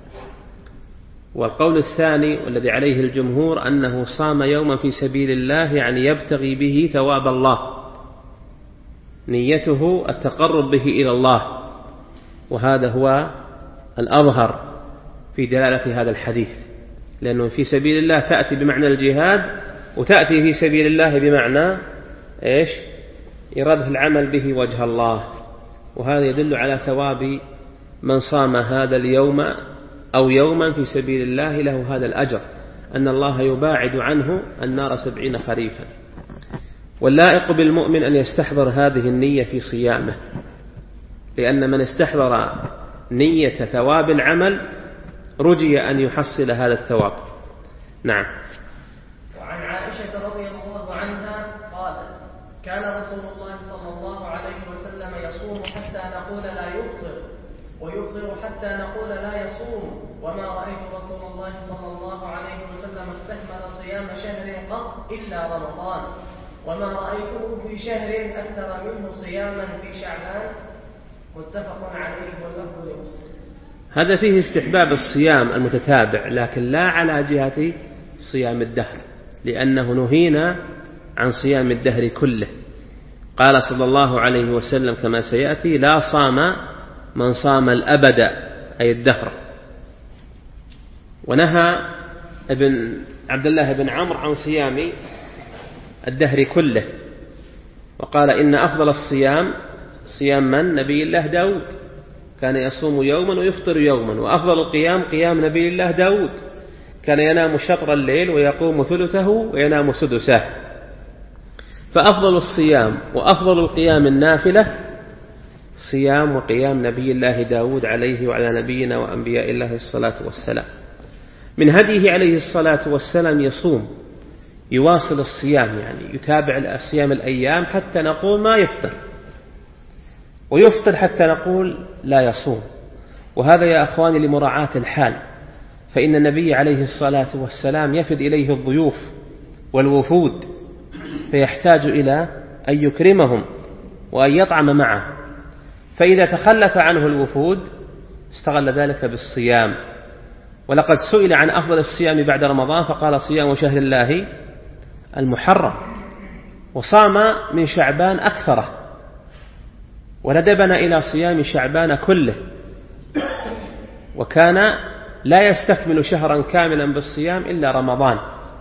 والقول الثاني والذي عليه الجمهور أنه صام يوما في سبيل الله يعني يبتغي به ثواب الله، نيته التقرب به إلى الله، وهذا هو الأظهر في دلالة هذا الحديث، لأنه في سبيل الله تأتي بمعنى الجهاد، وتأتي في سبيل الله بمعنى إيش؟ إرادة العمل به وجه الله، وهذا يدل على ثواب من صام هذا اليوم أو يوما في سبيل الله، له هذا الأجر أن الله يباعد عنه النار سبعين خريفا. واللائق بالمؤمن أن يستحضر هذه النية في صيامه، لأن من استحضر نية ثواب العمل رجي أن يحصل هذا الثواب. نعم. وعن عائشة رضي الله عنها قالت: كان رسول الله صلى الله عليه وسلم يصوم حتى نقول لا يفطر، ويفطر حتى نقول لا يصوم، وما رأيت رسول الله صلى الله عليه وسلم استكمل صيام شهر قط إلا رمضان، وما رأيته في شهر أكثر منه صياما في شعبان. متفق عليه واللفظ لمسلم. هذا فيه استحباب الصيام المتتابع، لكن لا على جهة صيام الدهر، لأنه نهينا عن صيام الدهر كله. قال صلى الله عليه وسلم كما سيأتي: لا صام من صام الأبد، أي الدهر. ونهى ابن عبد الله بن عمرو عن صيام الدهر كله، وقال: إن أفضل الصيام صيام من؟ نبي الله داود، كان يصوم يوما ويفطر يوما. وأفضل القيام قيام نبي الله داود، كان ينام شطر الليل ويقوم ثلثه وينام سدسه. فأفضل الصيام وأفضل القيام النافلة صيام وقيام نبي الله داود عليه وعلى نبينا وأنبياء الله الصلاة والسلام. من هديه عليه الصلاة والسلام يصوم، يواصل الصيام، يعني يتابع الصيام الأيام حتى نقول ما يفطر، ويفطر حتى نقول لا يصوم. وهذا يا أخواني لمراعاة الحال، فإن النبي عليه الصلاة والسلام يفد إليه الضيوف والوفود، فيحتاج إلى أن يكرمهم وأن يطعم معه، فإذا تخلف عنه الوفود استغل ذلك بالصيام. ولقد سئل عن أفضل الصيام بعد رمضان فقال: صيام شهر الله المحرم، وصام من شعبان أكثره، وندبنا إلى صيام شعبان كله، وكان لا يستكمل شهرا كاملا بالصيام إلا رمضان،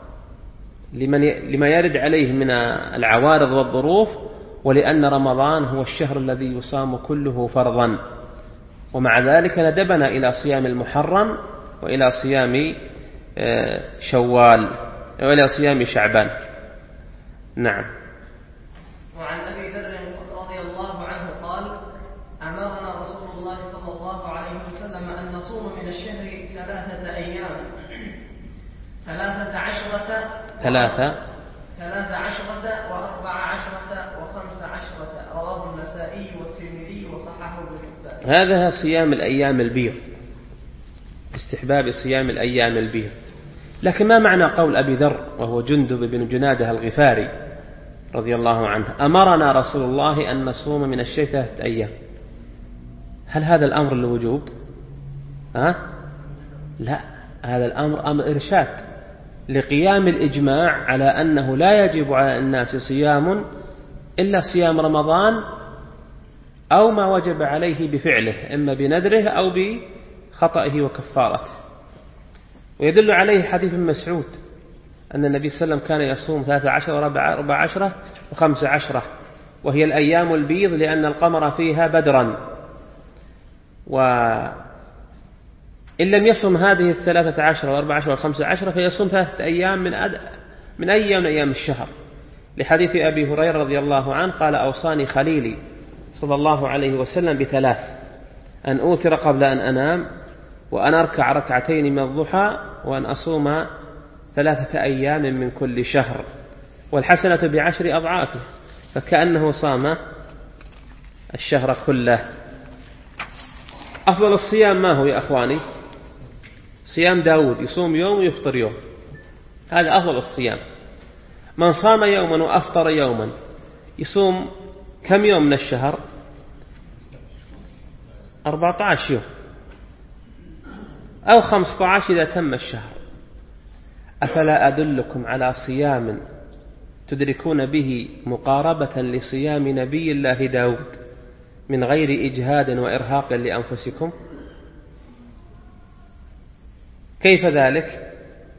لما يرد عليه من العوارض والظروف، ولأن رمضان هو الشهر الذي يصام كله فرضا. ومع ذلك ندبنا إلى صيام المحرم وإلى صيام شوال وإلى صيام شعبان. نعم. وعن أبي ذر رضي الله عنه قال: أمرنا رسول الله صلى الله عليه وسلم أن نصوم من الشهر ثلاثة أيام، ثلاثة عشرة ثلاثة ثلاثة عشرة وأربع عشرة وخمس عشرة، رواه النسائي والترمذي وصححه ابن حبان. هذا صيام الأيام البيض، استحباب صيام الأيام البيض. لكن ما معنى قول أبي ذر وهو جندب بن جنادة الغفاري رضي الله عنه: أمرنا رسول الله أن نصوم من الشهر ثلاثة أيام؟ هل هذا الأمر للوجوب؟ ها؟ لا، هذا الأمر أمر إرشاد لقيام الإجماع على أنه لا يجب على الناس صيام إلا صيام رمضان، أو ما وجب عليه بفعله، إما بنذره أو بخطئه وكفارته. ويدل عليه حديث ابن مسعود أن النبي صلى الله عليه وسلم كان يصوم ثلاثة عشر وأربع عشرة وخمس عشرة، وهي الأيام البيض لأن القمر فيها بدرا. وإن لم يصم هذه الثلاثة عشر وأربع عشر وخمس عشرة فيصوم ثلاثة أيام من, أد... من أي من أيام الشهر، لحديث أبي هريرة رضي الله عنه قال: أوصاني خليلي صلى الله عليه وسلم بثلاث: أن أوتر قبل أن أنام، وأن أركع ركعتين من الضحى، وأن أصوم ثلاثة أيام من كل شهر، والحسنة بعشر أضعافه، فكأنه صام الشهر كله. أفضل الصيام ما هو يا أخواني؟ صيام داود، يصوم يوم ويفطر يوم، هذا أفضل الصيام. من صام يوما وأفطر يوما يصوم كم يوم من الشهر؟ أربعة عشر يوم أو خمسة عشر إذا تم الشهر. أفلا أدلكم على صيام تدركون به مقاربة لصيام نبي الله داود من غير إجهاد وإرهاق لأنفسكم؟ كيف ذلك؟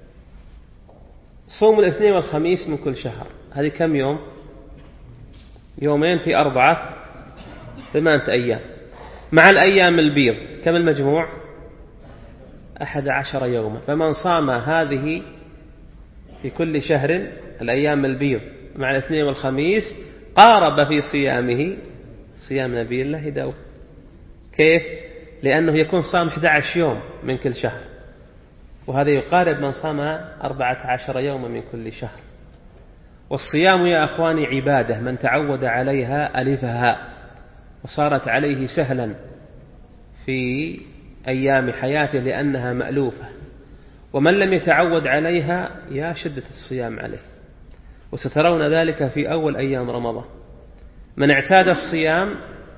صوم الاثنين والخميس من كل شهر، هذه كم يوم؟ يومين في أربعة، ثمانية أيام، مع الأيام البيض كم المجموع؟ أحد عشر يوما. فمن صام هذه في كل شهر الأيام البيض مع الاثنين والخميس قارب في صيامه صيام نبي الله داود. كيف؟ لأنه يكون صام أحد عشر يوم من كل شهر، وهذا يقارب من صام أربعة عشر يوما من كل شهر. والصيام يا أخواني عبادة، من تعود عليها ألفها وصارت عليه سهلا في أيام حياته لأنها مألوفة، ومن لم يتعود عليها يا شدة الصيام عليه. وسترون ذلك في أول أيام رمضان، من اعتاد الصيام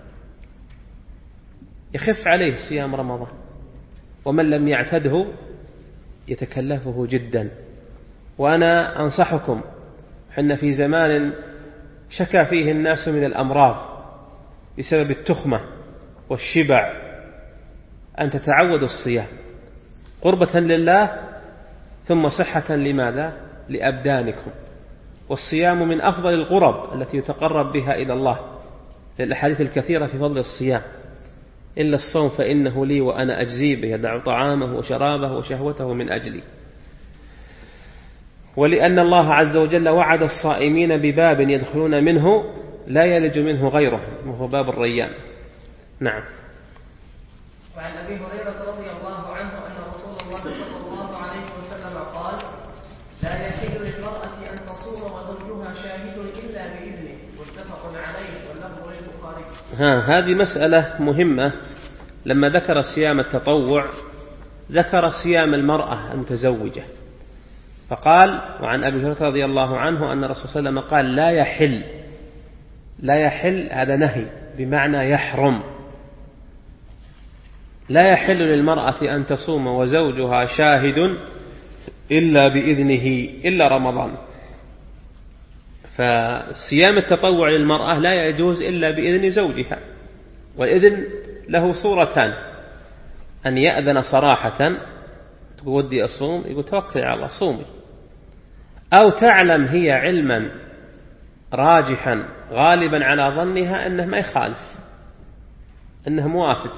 يخف عليه صيام رمضان، ومن لم يعتده يتكلفه جدا. وأنا أنصحكم، حنا في زمان شكى فيه الناس من الأمراض بسبب التخمة والشبع، أن تتعودوا الصيام قربة لله ثم صحة لماذا؟ لأبدانكم. والصيام من أفضل القرب التي يتقرب بها إلى الله، للأحاديث الكثيرة في فضل الصيام: إلا الصوم فإنه لي وأنا أجزي به، يدع طعامه وشرابه وشهوته من أجلي. ولأن الله عز وجل وعد الصائمين بباب يدخلون منه لا يلج منه غيره، وهو باب الريان. نعم. وعن أبي هريرة رضي الله عنه أن رسول الله صلى الله عليه وسلم قال: لا يحل للمرأة أن تصوم وزوجها شاهد إلا بإذنه، متفق عليه واللفظ للبخاري. ها هذه مسألة مهمة. لما ذكر صيام التطوع ذكر صيام المرأة المتزوجة، فقال: وعن أبي هريرة رضي الله عنه أن الرسول صلى الله عليه وسلم قال: لا يحل. لا يحل هذا نهي بمعنى يحرم. لا يحل للمرأة أن تصوم وزوجها شاهد إلا بإذنه إلا رمضان. فصيام التطوع للمرأة لا يجوز إلا بإذن زوجها، والإذن له صورتان: أن يأذن صراحة، تقول ودي أصوم، يقول توكل على الله صومي، أو تعلم هي علما راجحا غالبا على ظنها أنه ما يخالف، أنه موافق،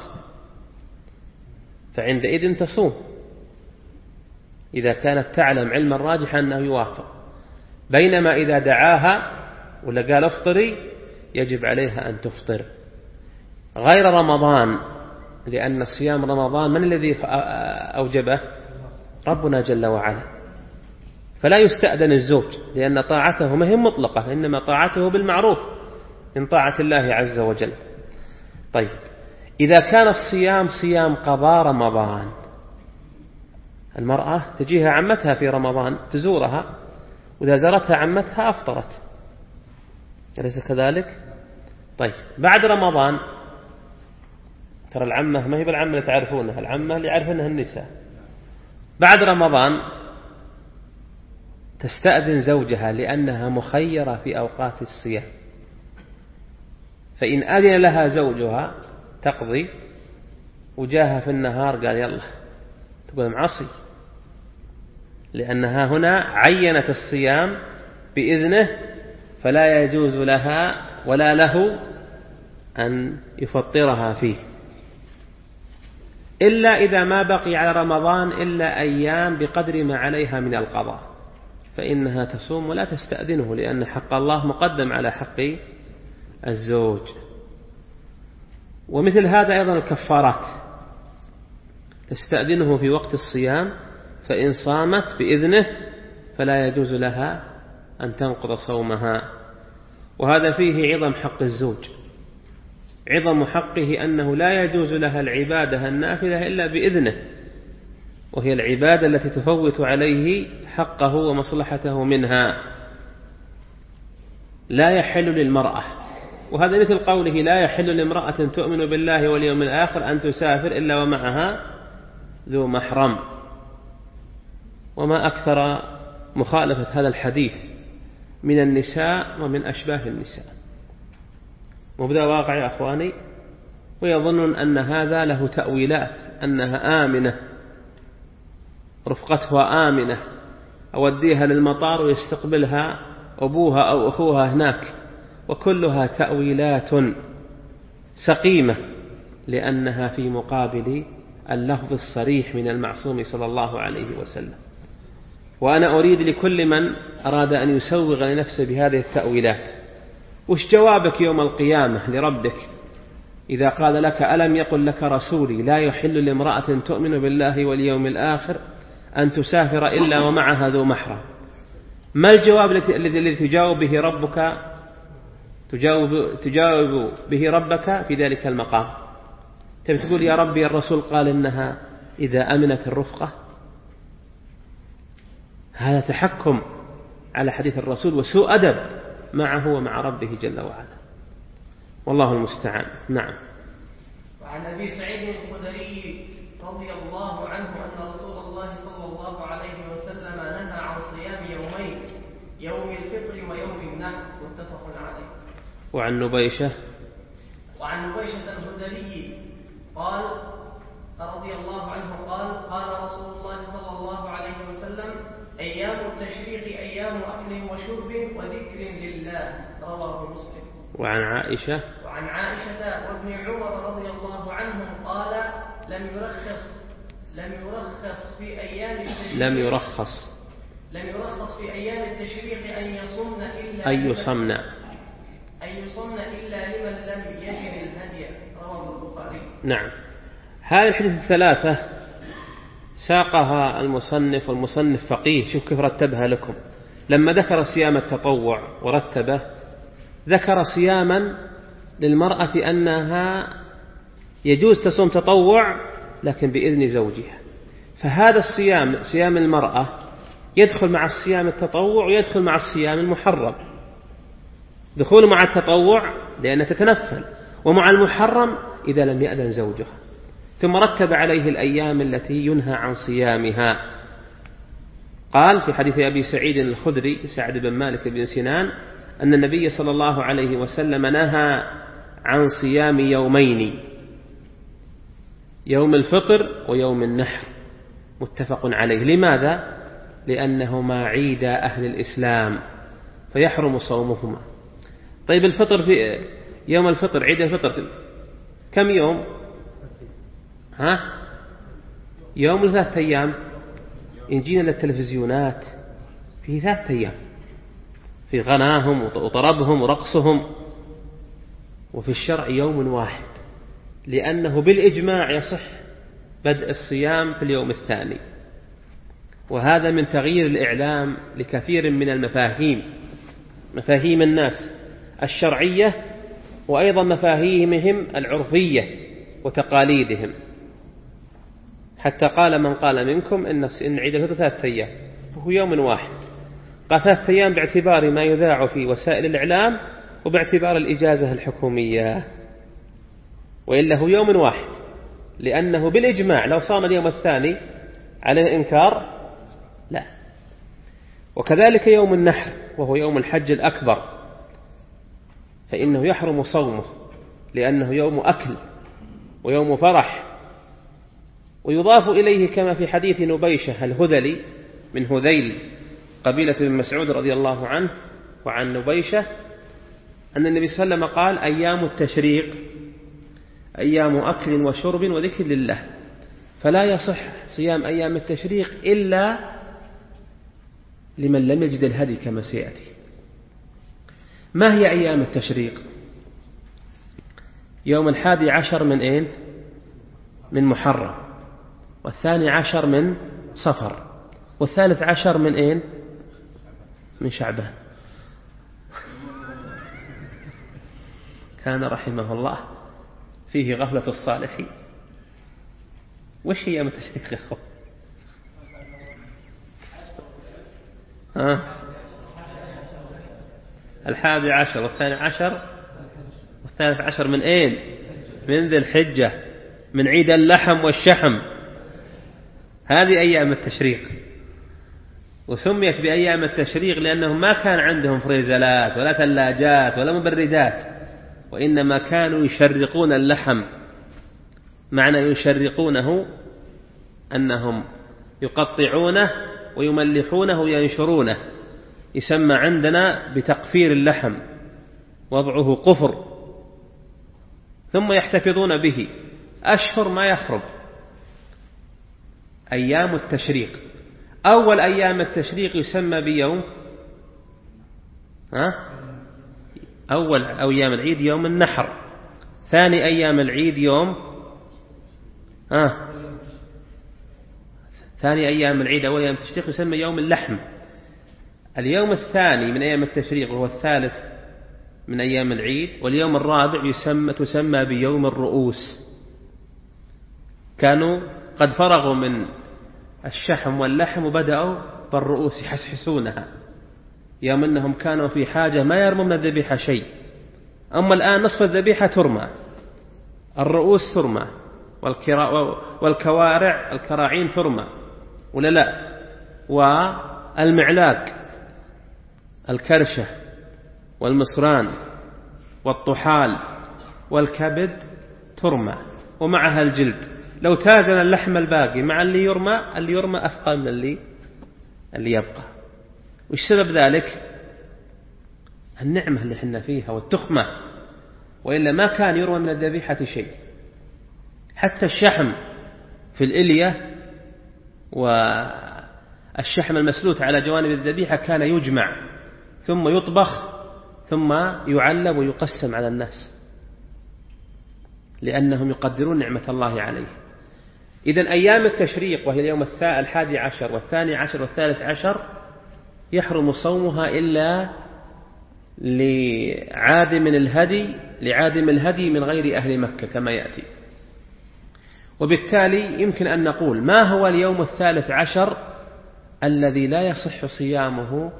فعندئذ تصوم إذا كانت تعلم علما راجحا أنه يوافق. بينما إذا دعاها ولا قال افطري يجب عليها أن تفطر، غير رمضان، لأن صيام رمضان من الذي أوجبه؟ ربنا جل وعلا. فلا يستأذن الزوج، لأن طاعته ما هي مطلقة، إنما طاعته بالمعروف من طاعة الله عز وجل. طيب، إذا كان الصيام صيام قضاء رمضان، المرأة تجيها عمتها في رمضان تزورها، وإذا زارتها عمتها أفطرت، أليس كذلك؟ طيب، بعد رمضان، ترى العمة ما هي بالعمة اللي تعرفونها، العمة اللي يعرفونها النساء. بعد رمضان تستأذن زوجها لأنها مخيرة في أوقات الصيام، فإن أذن لها زوجها تقضي، وجاها في النهار قال يلا، تقول معصي، لأنها هنا عينت الصيام بإذنه، فلا يجوز لها ولا له أن يفطرها فيه، إلا إذا ما بقي على رمضان إلا أيام بقدر ما عليها من القضاء، فإنها تصوم ولا تستأذنه، لأن حق الله مقدم على حق الزوج. ومثل هذا أيضا الكفارات، تستأذنه في وقت الصيام، فإن صامت بإذنه فلا يجوز لها أن تنقض صومها. وهذا فيه عظم حق الزوج، عظم حقه أنه لا يجوز لها العبادة النافلة إلا بإذنه، وهي العبادة التي تفوت عليه حقه ومصلحته منها، لا يحل للمرأة، وهذا مثل قوله لا يحل لامرأة تؤمن بالله واليوم الآخر أن تسافر إلا ومعها ذو محرم. وما أكثر مخالفة هذا الحديث من النساء ومن أشباه النساء، وبذا واقع يا أخواني، ويظنون أن هذا له تأويلات، أنها آمنة، رفقتها آمنة، أوديها للمطار ويستقبلها أبوها أو أخوها هناك، وكلها تأويلات سقيمة، لأنها في مقابل اللفظ الصريح من المعصوم صلى الله عليه وسلم. وأنا أريد لكل من أراد أن يسوغ لنفسه بهذه التأويلات، وش جوابك يوم القيامة لربك إذا قال لك ألم يقل لك رسولي لا يحل لامرأة تؤمن بالله واليوم الآخر أن تسافر إلا ومعها ذو محرم؟ ما الجواب الذي تجاوب به ربك تجاوب, تجاوب به ربك في ذلك المقام؟ تبي تقول يا ربي الرسول قال إنها إذا أمنت الرفقة؟ هذا تحكم على حديث الرسول وسوء أدب معه ومع ربه جل وعلا، والله المستعان. نعم. وعن أبي سعيد الخدري رضي الله عنه أن رسول الله صلى الله عليه وسلم نهى عن صيام يومين، يوم الفطر ويوم النحر، متفق عليه. وعن نبيشة وعن نبيشة الخدري قال رضي الله عنه قال قال رسول الله صلى الله عليه وسلم أيام التشريق أيام أكل وشرب وذكر لله، رواه مسلم. وعن عائشة وعن عائشة وابن عمر رضي الله عنهم قال لم يرخص لم يرخص في أيام التشريق لم يرخص لم يرخص في أيام التشريق أن يصمن إلا أن يصمن أن يصمن إلا لمن لم يجد الهدي، رواه البخاري. نعم. هذه الحديث الثلاثة ساقها المصنف، والمصنف فقيه، شوف كيف رتبها لكم. لما ذكر صيام التطوع ورتبه، ذكر صياما للمرأة أنها يجوز تصوم تطوع لكن بإذن زوجها، فهذا الصيام صيام المرأة يدخل مع الصيام التطوع ويدخل مع الصيام المحرم. دخول مع التطوع لأنها تتنفل، ومع المحرم إذا لم يأذن زوجها. ثم رتب عليه الأيام التي ينهى عن صيامها. قال في حديث أبي سعيد الخدري سعد بن مالك بن سنان أن النبي صلى الله عليه وسلم نهى عن صيام يومين، يوم الفطر ويوم النحر، متفق عليه. لماذا؟ لأنهما عيد أهل الإسلام فيحرم صومهما. طيب الفطر في يوم الفطر، عيد الفطر كم يوم؟ ها؟ يوم لثلاثة أيام. إن جينا للتلفزيونات في ثلاثة أيام، في غناهم وطربهم ورقصهم، وفي الشرع يوم واحد، لأنه بالإجماع يصح بدء الصيام في اليوم الثاني. وهذا من تغيير الإعلام لكثير من المفاهيم، مفاهيم الناس الشرعية، وأيضا مفاهيمهم العرفية وتقاليدهم. حتى قال من قال منكم إن عيد الفطر ثلاثة أيام، وهو يوم واحد. قال ثلاثة أيام باعتبار ما يذاع في وسائل الإعلام وباعتبار الإجازة الحكومية، وإلا هو يوم واحد، لأنه بالإجماع لو صام اليوم الثاني عليه إنكار؟ لا. وكذلك يوم النحر وهو يوم الحج الأكبر، فإنه يحرم صومه لأنه يوم أكل ويوم فرح. ويضاف إليه كما في حديث نبيشة الهذلي من هذيل قبيلة بن مسعود رضي الله عنه وعن نبيشة أن النبي صلى الله عليه وسلم قال أيام التشريق أيام أكل وشرب وذكر لله، فلا يصح صيام أيام التشريق إلا لمن لم يجد الهدي كما سيأتي. ما هي أيام التشريق؟ يوم الحادي عشر من إيه؟ من محرم، والثاني عشر من صفر، والثالث عشر من إيه؟ من شعبان. كان رحمه الله فيه غفلة الصالحين. وش هي أيام التشريق يا أخوة؟ ها؟ الحادي عشر والثاني عشر والثالث عشر من أين؟ من ذي الحجة، من عيد اللحم والشحم. هذه أيام التشريق، وسميت بأيام التشريق لأنهم ما كان عندهم فريزلات ولا ثلاجات ولا مبردات، وإنما كانوا يشرقون اللحم. معنى يشرقونه أنهم يقطعونه ويملحونه وينشرونه، يسمى عندنا بتقفير اللحم، وضعه قفر، ثم يحتفظون به أشهر ما يخرب. أيام التشريق، أول أيام التشريق يسمى بيوم ها؟ أول أيام العيد يوم النحر، ثاني أيام العيد يوم ها؟ ثاني أيام العيد أول أيام التشريق يسمى يوم اللحم. اليوم الثاني من أيام التشريق وهو الثالث من أيام العيد، واليوم الرابع يسمى تسمى بيوم الرؤوس. كانوا قد فرغوا من الشحم واللحم وبدأوا بالرؤوس يحسحسونها، يوم أنهم كانوا في حاجة ما يرموا من الذبيحة شيء. أما الآن نصف الذبيحة ترمى، الرؤوس ترمى، والكوارع الكراعين ترمى ولا لا، والمعلاق الكرشة والمصران والطحال والكبد ترمى ومعها الجلد. لو تازن اللحم الباقي مع اللي يرمى، اللي يرمى أثقل من اللي اللي يبقى. وش سبب ذلك؟ النعمة اللي حنا فيها والتخمة، وإلا ما كان يرمى من الذبيحة شيء. حتى الشحم في الإلية والشحم المسلوت على جوانب الذبيحة كان يجمع ثم يطبخ ثم يعلب ويقسم على الناس، لأنهم يقدرون نعمة الله عليه. إذن أيام التشريق وهي اليوم الحادي عشر والثاني عشر والثالث عشر يحرم صومها إلا لعادم الهدي لعادم الهدي من غير أهل مكة كما يأتي. وبالتالي يمكن أن نقول ما هو اليوم الثالث عشر الذي لا يصح صيامه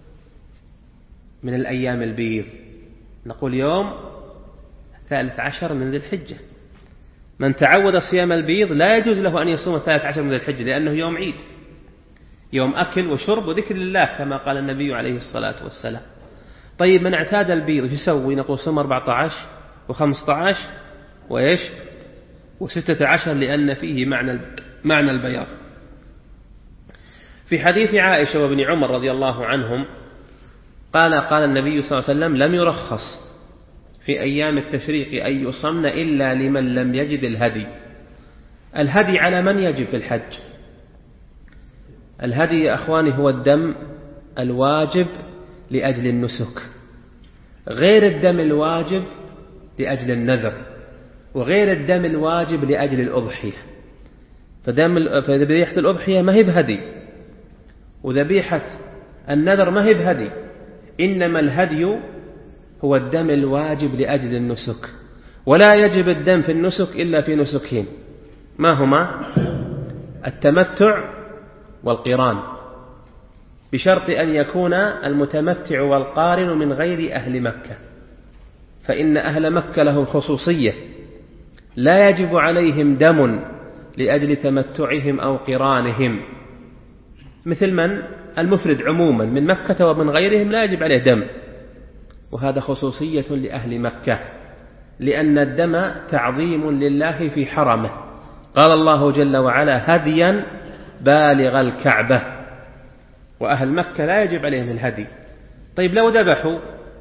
من الأيام البيض؟ نقول يوم الثالث عشر من ذي الحجة. من تعود صيام البيض لا يجوز له أن يصوم الثالث عشر من ذي الحجة، لأنه يوم عيد، يوم أكل وشرب وذكر لله كما قال النبي عليه الصلاة والسلام. طيب من اعتاد البيض يسوي؟ نقول صوم أربعة عشر وخمسة عشر وإيش وستة عشر، لأن فيه معنى معنى البياض. في حديث عائشة وابن عمر رضي الله عنهم قال قال النبي صلى الله عليه وسلم: لم يرخص في أيام التشريق أن يصمن إلا لمن لم يجد الهدي. الهدي على من يجب في الحج؟ الهدي يا أخواني هو الدم الواجب لأجل النسك، غير الدم الواجب لأجل النذر، وغير الدم الواجب لأجل الأضحية. فدم فذبيحة الأضحية ما هي بهدي، وذبيحة النذر ما هي بهدي، إنما الهدي هو الدم الواجب لأجل النسك. ولا يجب الدم في النسك إلا في نسكين، ما هما؟ التمتع والقران، بشرط أن يكون المتمتع والقارن من غير أهل مكة، فإن أهل مكة لهم خصوصية، لا يجب عليهم دم لأجل تمتعهم أو قرانهم، مثل من المفرد عموما من مكة ومن غيرهم لا يجب عليه دم، وهذا خصوصية لأهل مكة، لأن الدم تعظيم لله في حرمه. قال الله جل وعلا: هديا بالغ الكعبة، وأهل مكة لا يجب عليهم الهدي. طيب لو ذبحوا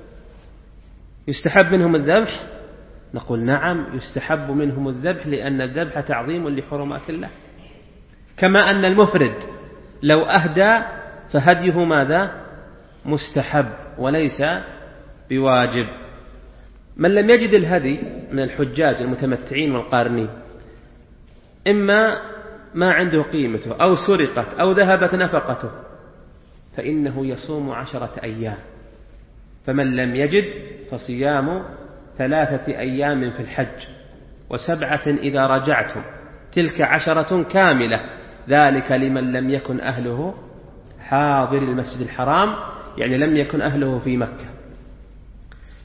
يستحب منهم الذبح؟ نقول نعم يستحب منهم الذبح، لأن الذبح تعظيم لحرمات الله. كما أن المفرد لو أهدى فهديه ماذا؟ مستحب وليس بواجب. من لم يجد الهدي من الحجاج المتمتعين والقارنين، إما ما عنده قيمته أو سرقت أو ذهبت نفقته، فإنه يصوم عشرة أيام. فمن لم يجد فصيام ثلاثة أيام في الحج وسبعة إذا رجعتم، تلك عشرة كاملة، ذلك لمن لم يكن أهله حاضر المسجد الحرام، يعني لم يكن أهله في مكة.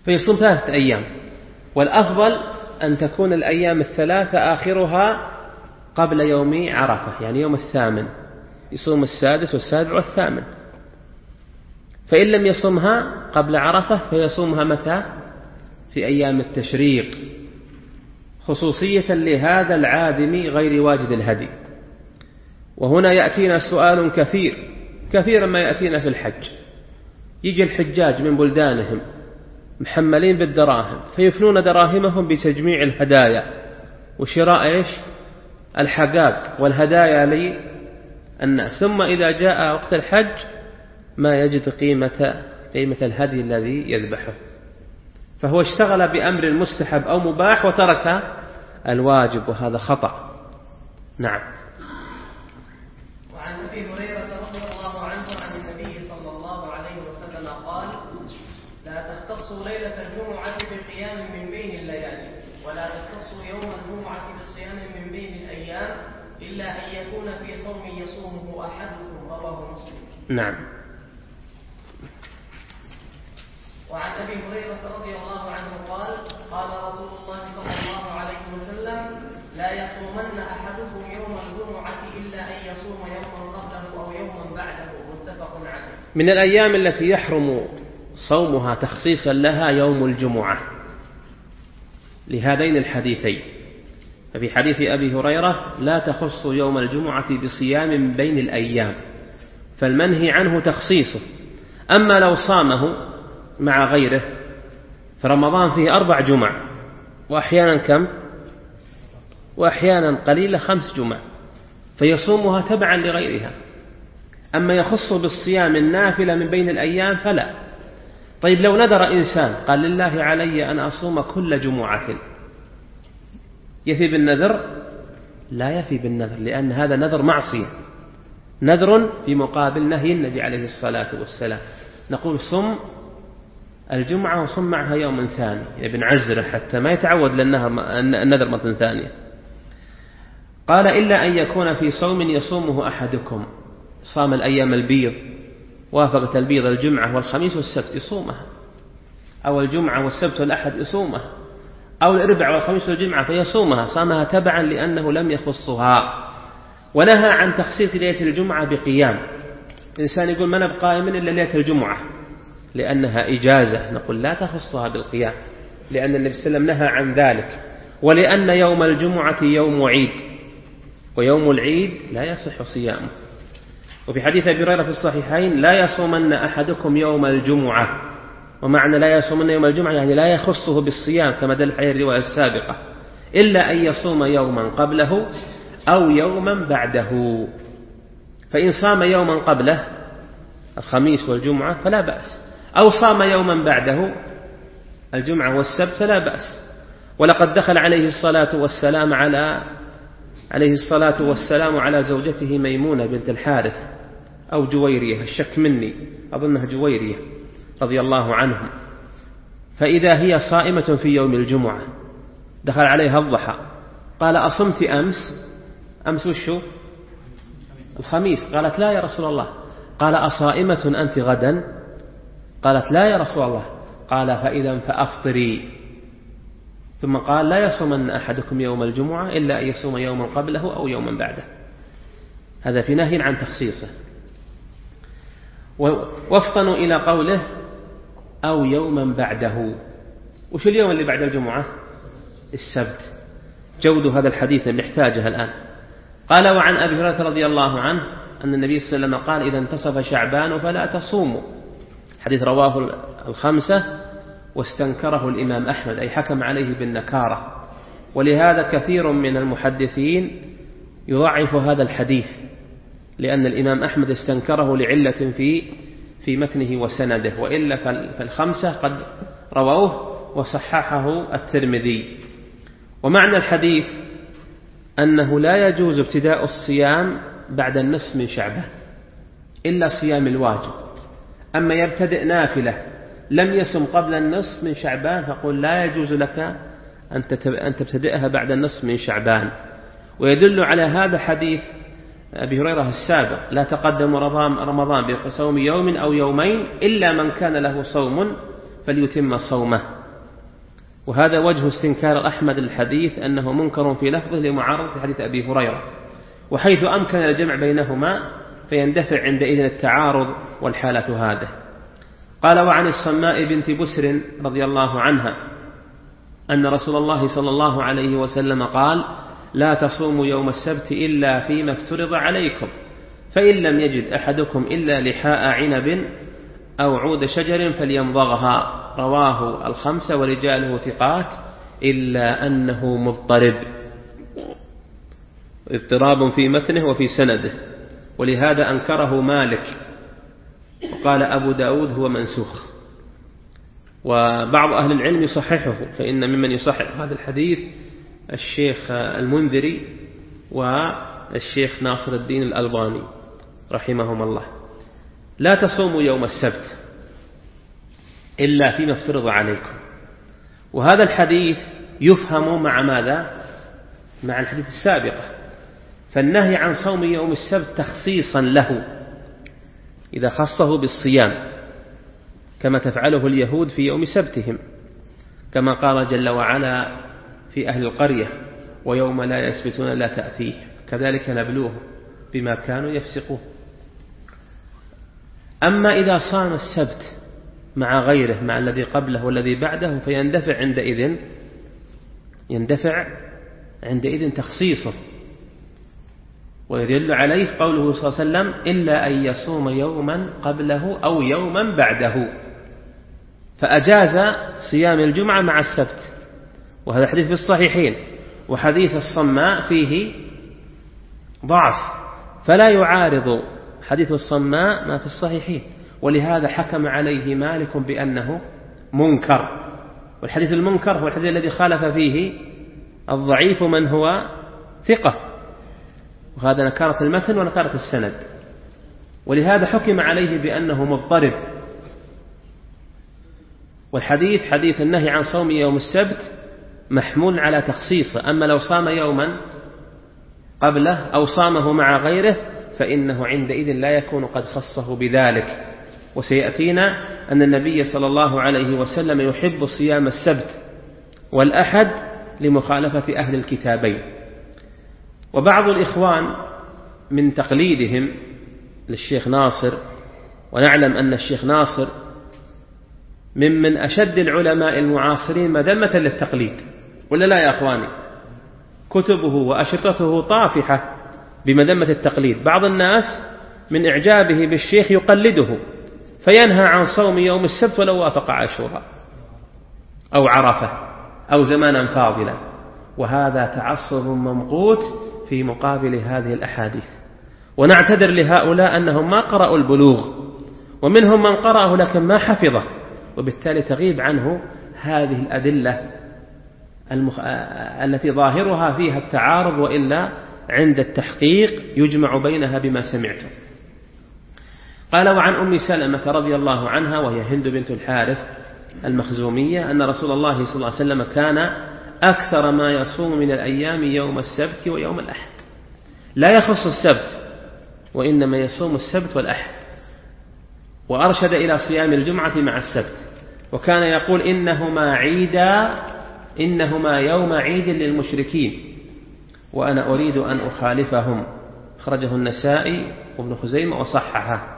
فيصوم ثلاثة أيام، والأفضل أن تكون الأيام الثلاثة آخرها قبل يوم عرفة، يعني يوم الثامن، يصوم السادس والسابع والثامن. فإن لم يصومها قبل عرفة فيصومها متى؟ في أيام التشريق، خصوصية لهذا العادم غير واجد الهدي. وهنا يأتينا سؤال كثير كثيرا ما يأتينا في الحج، يجي الحجاج من بلدانهم محملين بالدراهم، فيفنون دراهمهم بتجميع الهدايا وشراء إيش؟ الحقاق والهدايا للناس، ثم إذا جاء وقت الحج ما يجد قيمة قيمة الهدي الذي يذبحه، فهو اشتغل بأمر مستحب أو مباح وترك الواجب، وهذا خطأ. نعم. وعن أبي هريرة رضي الله عنه عن النبي صلى الله عليه وسلم قال: لا تختصوا ليلة الجمعة بقيام من بين الليالي، ولا تختصوا يوم الجمعة بصيام من بين الأيام، إلا أن يكون في صوم يصومه أحدكم. رواه مسلم. نعم. وعن أبي هريرة رضي الله عنه قال: قال رسول الله صلى الله عليه وسلم: لا يصومن أحدكم يوم الجمعة إلا أن يصوم يوما قبله أو يوما بعده. متفق عليه. من الأيام التي يحرم صومها تخصيصا لها يوم الجمعة لهذين الحديثين. ففي حديث أبي هريرة: لا تخص يوم الجمعة بصيام من بين الأيام، فالمنهي عنه تخصيصه. أما لو صامه مع غيره، فرمضان فيه أربع جمع، وأحيانا كم؟ وأحيانا قليلة خمس جمع، فيصومها تبعا لغيرها. أما يخص بالصيام النافلة من بين الأيام فلا. طيب لو نذر إنسان قال: لله علي أن أصوم كل جمعة، يفي بالنذر؟ لا يفي بالنذر، لأن هذا نذر معصية، نذر في مقابل نهي النبي عليه الصلاة والسلام. نقول: صم الجمعة وصم معها يوم ثاني، ابن عزرة حتى ما يتعود للنذر مرة ثانية. قال: إلا أن يكون في صوم يصومه أحدكم، صام الأيام البيض، وافقت البيض الجمعة والخميس والسبت يصومها، أو الجمعة والسبت والأحد يصومها، أو الأربع والخميس والجمعة فيصومها، صامها تبعا لأنه لم يخصها. ونهى عن تخصيص ليلة الجمعة بقيام. إنسان يقول: ما نبقى قائما إلا ليلة الجمعة لأنها إجازة، نقول: لا تخصها بالقيام، لأن النبي صلى الله عليه وسلم نهى عن ذلك، ولأن يوم الجمعة يوم عيد، ويوم العيد لا يصح صيامه. وفي حديث أبي هريرة في الصحيحين: لا يصومن أحدكم يوم الجمعة، ومعنى لا يصومن يوم الجمعة يعني لا يخصه بالصيام كما دل عليه الرواية السابقة، إلا أن يصوم يوما قبله أو يوما بعده. فإن صام يوما قبله الخميس والجمعة فلا بأس، أو صام يوما بعده الجمعة والسبت فلا بأس. ولقد دخل عليه الصلاة والسلام على عليه الصلاة والسلام على زوجته ميمونة بنت الحارث أو جويرية، الشك مني، أظنها جويرية رضي الله عنهم، فإذا هي صائمة في يوم الجمعة، دخل عليها الضحى، قال: أصمت أمس؟ أمس وشو؟ الخميس. قالت: لا يا رسول الله. قال: أصائمة أنت غدا؟ قالت: لا يا رسول الله. قال: فإذا فأفطري. ثم قال: لا يصومن أحدكم يوم الجمعة إلا أن يصوم يوما قبله أو يوما بعده. هذا في نهي عن تخصيصه. وافطنوا إلى قوله: أو يوما بعده. وش اليوم اللي بعد الجمعة؟ السبت. جود هذا الحديث نحتاجه الآن. قال: وعن أبي هريرة رضي الله عنه أن النبي صلى الله عليه وسلم قال: إذا انتصف شعبان فلا تصوموا. حديث رواه الخمسة، واستنكره الإمام أحمد، أي حكم عليه بالنكارة. ولهذا كثير من المحدثين يضعف هذا الحديث، لأن الإمام أحمد استنكره لعلة في في متنه وسنده، وإلا فالخمسة قد رووه وصححه الترمذي. ومعنى الحديث أنه لا يجوز ابتداء الصيام بعد النصف من شعبان إلا صيام الواجب. أما يبتدئ نافلة لم يصم قبل النصف من شعبان فقل لا يجوز لك أن تبتدئها بعد النصف من شعبان. ويدل على هذا حديث أبي هريرة السابق: لا تقدم رمضان بصوم يوم أو يومين إلا من كان له صوم فليتم صومه. وهذا وجه استنكار أحمد الحديث أنه منكر في لفظه لمعارضة حديث أبي هريرة، وحيث أمكن الجمع بينهما فيندفع عندئذ التعارض والحالة هذه. قال: وعن الصماء بنت بسر رضي الله عنها أن رسول الله صلى الله عليه وسلم قال: لا تصوموا يوم السبت إلا فيما افترض عليكم، فإن لم يجد أحدكم إلا لحاء عنب أو عود شجر فليمضغها. رواه الخمسة ورجاله ثقات إلا أنه مضطرب، اضطراب في متنه وفي سنده، ولهذا أنكره مالك، وقال أبو داود هو منسوخ. وبعض أهل العلم يصححه، فإن ممن يصحح هذا الحديث الشيخ المنذري والشيخ ناصر الدين الألباني رحمهم الله. لا تصوموا يوم السبت إلا فيما افترض عليكم. وهذا الحديث يفهم مع ماذا؟ مع الحديث السابقة، فالنهي عن صوم يوم السبت تخصيصا له إذا خصه بالصيام، كما تفعله اليهود في يوم سبتهم، كما قال جل وعلا في أهل القرية: ويوم لا يسبتون لا تأتيه كذلك نبلوه بما كانوا يفسقون. أما إذا صام السبت مع غيره، مع الذي قبله والذي بعده، فيندفع عندئذ يندفع عندئذ تخصيصه، ويدل عليه قوله صلى الله عليه وسلم: إلا أن يصوم يوما قبله أو يوما بعده، فأجاز صيام الجمعة مع السبت، وهذا حديث في الصحيحين. وحديث الصماء فيه ضعف، فلا يعارض حديث الصماء ما في الصحيحين، ولهذا حكم عليه مالك بأنه منكر. والحديث المنكر هو الحديث الذي خالف فيه الضعيف من هو ثقة، وهذا نكارة المتن ونكارة السند، ولهذا حكم عليه بأنه مضطرب. والحديث حديث النهي عن صوم يوم السبت محمول على تخصيصه، أما لو صام يوما قبله أو صامه مع غيره فإنه عندئذ لا يكون قد خصه بذلك. وسيأتينا أن النبي صلى الله عليه وسلم يحب صيام السبت والأحد لمخالفة أهل الكتابين. وبعض الإخوان من تقليدهم للشيخ ناصر، ونعلم أن الشيخ ناصر ممن أشد العلماء المعاصرين مذمة للتقليد، ولا لا يا أخواني؟ كتبه وأشرطته طافحة بمذمة التقليد. بعض الناس من إعجابه بالشيخ يقلده فينهى عن صوم يوم السبت ولو وافق عاشوراء أو عرفة أو زمانا فاضلا، وهذا تعصب ممقوت في مقابل هذه الأحاديث. ونعتذر لهؤلاء أنهم ما قرأوا البلوغ، ومنهم من قرأه لكن ما حفظه، وبالتالي تغيب عنه هذه الأدلة المخ... التي ظاهرها فيها التعارض، وإلا عند التحقيق يجمع بينها بما سمعتم. قال: وعن أم سلمة رضي الله عنها وهي هند بنت الحارث المخزومية أن رسول الله صلى الله عليه وسلم كان أكثر ما يصوم من الأيام يوم السبت ويوم الأحد، لا يخص السبت وإنما يصوم السبت والأحد، وأرشد إلى صيام الجمعة مع السبت، وكان يقول: إنهما عيدا إنهما يوم عيد للمشركين وأنا أريد أن أخالفهم. خرجه النسائي وابن خزيمة وصححه.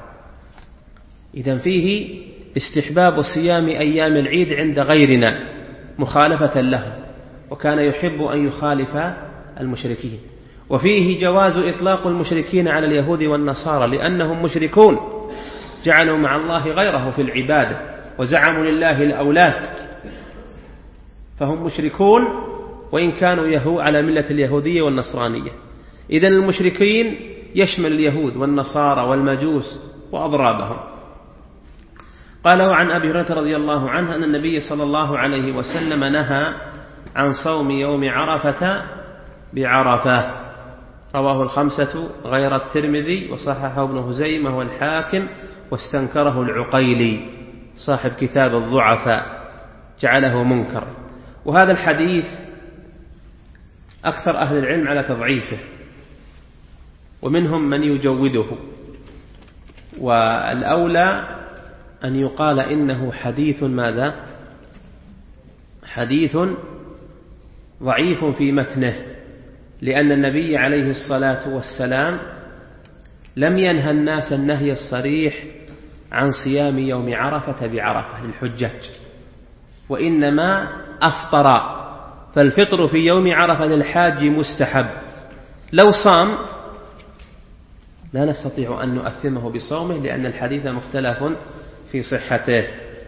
إذن فيه استحباب صيام أيام العيد عند غيرنا مخالفة له، وكان يحب أن يخالف المشركين. وفيه جواز إطلاق المشركين على اليهود والنصارى لأنهم مشركون، جعلوا مع الله غيره في العبادة وزعموا لله الأولاد، فهم مشركون وإن كانوا يهو على ملة اليهودية والنصرانية. إذن المشركين يشمل اليهود والنصارى والمجوس وأضرابهم. قال: وعن أبي هريرة رضي الله عنه أن النبي صلى الله عليه وسلم نهى عن صوم يوم عرفة بعرفة. رواه الخمسة غير الترمذي، وصححه ابن خزيمة والحاكم، واستنكره العقيلي صاحب كتاب الضعفاء، جعله منكر. وهذا الحديث أكثر أهل العلم على تضعيفه، ومنهم من يجوده، والأولى أن يقال إنه حديث ماذا؟ حديث ضعيف في متنه، لأن النبي عليه الصلاة والسلام لم ينهى الناس النهي الصريح عن صيام يوم عرفة بعرفة للحجاج، وإنما أفطر، فالفطر في يوم عرفة للحاج مستحب. لو صام لا نستطيع أن نؤثمه بصومه، لأن الحديث مختلف في صحته.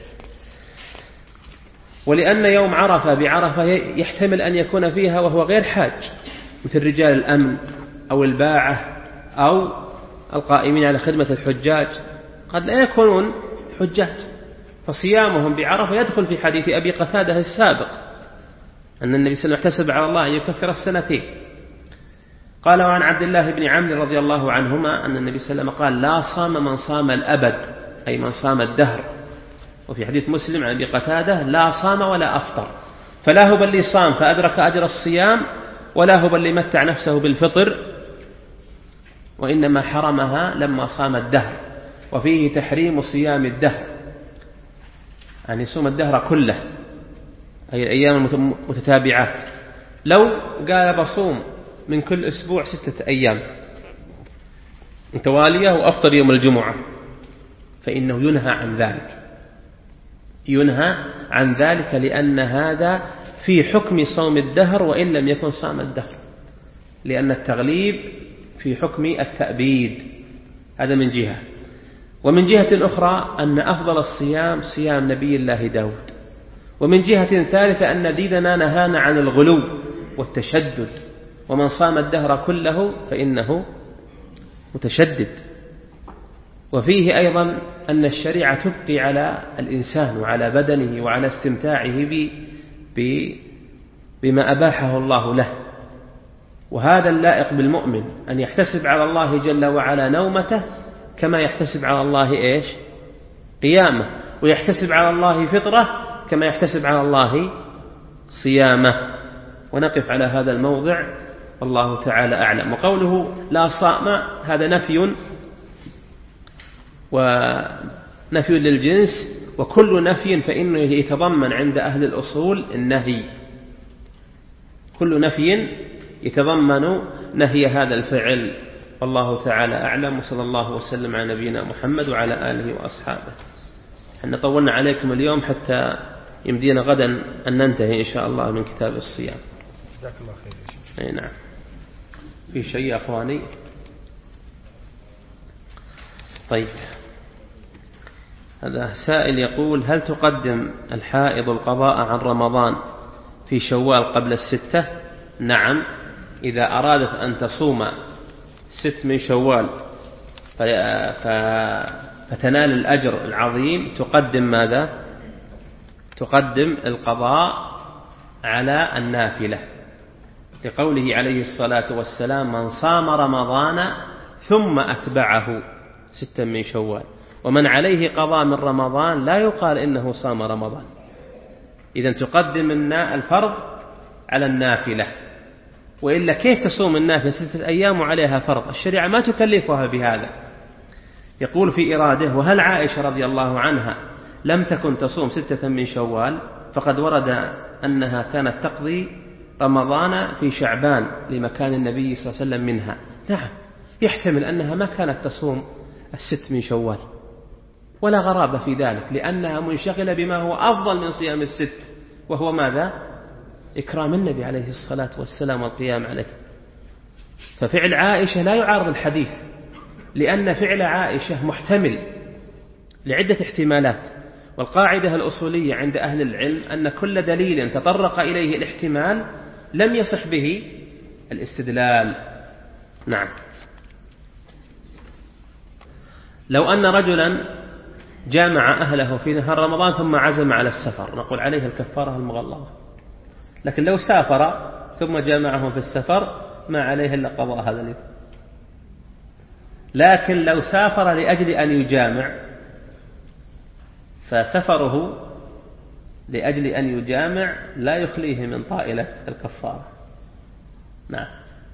ولأن يوم عرفة بعرفة يحتمل أن يكون فيها وهو غير حاج، مثل رجال الأمن أو الباعة أو القائمين على خدمة الحجاج، قد لا يكونون حجاج، فصيامهم بعرفة يدخل في حديث أبي قتادة السابق أن النبي صلى الله عليه وسلم احتسب على الله أن يكفر السنتين. قال: وعن عبد الله بن عمرو رضي الله عنهما أن النبي صلى الله عليه وسلم قال: لا صام من صام الأبد، أي من صام الدهر. وفي حديث مسلم عن أبي قتادة: لا صام ولا أفطر، فلا هو بل صام فأدرك أجر الصيام، ولا هو بل متع نفسه بالفطر، وإنما حرمها لما صام الدهر. وفيه تحريم صيام الدهر، يعني يصوم الدهر كله، أي الأيام المتتابعات. لو قال بصوم من كل أسبوع ستة أيام متوالية وأفطر يوم الجمعة، فإنه ينهى عن ذلك، ينهى عن ذلك لأن هذا في حكم صوم الدهر وإن لم يكن صام الدهر، لأن التغليب في حكم التأبيد. هذا من جهة. ومن جهة أخرى أن أفضل الصيام صيام نبي الله داود. ومن جهة ثالثة أن ديننا نهانا عن الغلو والتشدد، ومن صام الدهر كله فإنه متشدد. وفيه أيضا أن الشريعة تبقي على الإنسان وعلى بدنه وعلى استمتاعه ب... ب... بما أباحه الله له، وهذا اللائق بالمؤمن أن يحتسب على الله جل وعلا نومته كما يحتسب على الله إيش؟ قيامه، ويحتسب على الله فطره كما يحتسب على الله صيامه. ونقف على هذا الموضع، والله تعالى أعلم. وقوله لا صام هذا نفي، ونفي للجنس، وكل نفي فإنه يتضمن عند أهل الأصول النهي، كل نفي يتضمن نهي هذا الفعل. والله تعالى أعلم، وصلى الله وسلم على نبينا محمد وعلى آله وأصحابه. احنا طولنا عليكم اليوم حتى يمدينا غدا أن ننتهي إن شاء الله من كتاب الصيام. جزاك الله خير. أي نعم. في شيء يا أخواني؟ طيب، هذا سائل يقول: هل تقدم الحائض القضاء عن رمضان في شوال قبل الستة؟ نعم، إذا أرادت أن تصوم ست من شوال فتنال الأجر العظيم تقدم ماذا؟ تقدم القضاء على النافلة، لقوله عليه الصلاة والسلام: من صام رمضان ثم أتبعه ستا من شوال. ومن عليه قضاء من رمضان لا يقال إنه صام رمضان. إذن تقدم الفرض على النافلة، وإلا كيف تصوم النافلة ستة أيام وعليها فرض؟ الشريعة ما تكلفها بهذا. يقول في إراده: وهل عائشة رضي الله عنها لم تكن تصوم ستة من شوال؟ فقد ورد أنها كانت تقضي رمضان في شعبان لمكان النبي صلى الله عليه وسلم منها. نعم، يحتمل أنها ما كانت تصوم الست من شوال، ولا غرابة في ذلك، لأنها منشغلة بما هو أفضل من صيام الست، وهو ماذا؟ إكرام النبي عليه الصلاة والسلام والقيام عليه. ففعل عائشة لا يعارض الحديث، لأن فعل عائشة محتمل لعدة احتمالات. والقاعدة الأصولية عند أهل العلم أن كل دليل تطرق إليه الاحتمال لم يصح به الاستدلال. نعم. لو أن رجلا جامع أهله في نهار رمضان ثم عزم على السفر، نقول عليه الكفارة المغلظة. لكن لو سافر ثم جامعهم في السفر ما عليه إلا قضاء هذا اليوم. لكن لو سافر لأجل أن يجامع فسفره لأجل أن يجامع لا يخليه من طائلة الكفارة. نعم.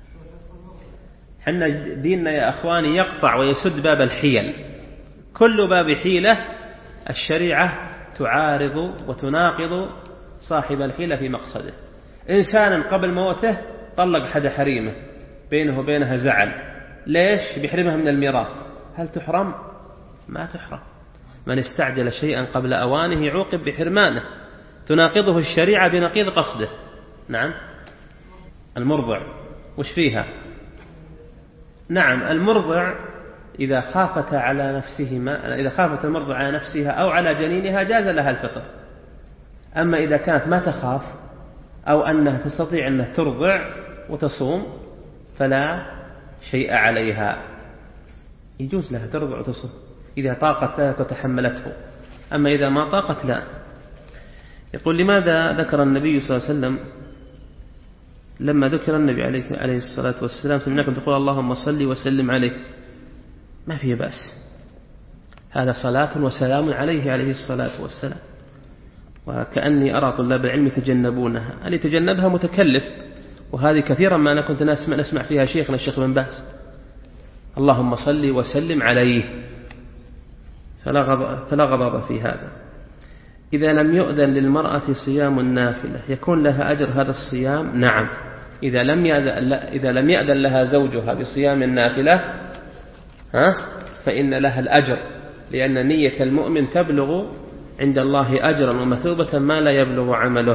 حنا ديننا يا أخواني يقطع ويسد باب الحيل. كل باب حيلة الشريعة تعارض وتناقض صاحب الحيلة في مقصده. إنسان قبل موته طلق حد حريمه بينه وبينها زعل، ليش؟ بيحرمها من الميراث، هل تحرم؟ ما تحرم. من استعجل شيئا قبل أوانه عوقب بحرمانه، تناقضه الشريعة بنقيض قصده. نعم. المرضع وش فيها؟ نعم، المرضع إذا خافت على نفسهما، إذا خافت المرضع على نفسها أو على جنينها جاز لها الفطر. أما إذا كانت ما تخاف أو أنها تستطيع أنها ترضع وتصوم فلا شيء عليها، يجوز لها ترضع وتصوم إذا طاقت ذلك وتحملته. أما إذا ما طاقت لا. يقول لماذا ذكر النبي صلى الله عليه وسلم لما ذكر النبي عليه الصلاة والسلام سمعناكم تقول اللهم صل وسلم عليه؟ ما فيه بأس، هذا صلاة وسلام عليه عليه الصلاة والسلام. وكأني أرى طلاب العلم يتجنبونها، أن يتجنبها متكلف، وهذه كثيرا ما أنا كنت نسمع, نسمع فيها شيخنا الشيخ بن باز اللهم صل وسلم عليه، فلا غضب, فلا غضب في هذا. إذا لم يؤذن للمرأة صيام النافلة يكون لها أجر هذا الصيام؟ نعم، إذا لم يأذن, إذا لم يأذن لها زوجها بصيام النافلة ها فإن لها الأجر، لأن نية المؤمن تبلغ عند الله أجرا ومثوبة ما لا يبلغ عمله.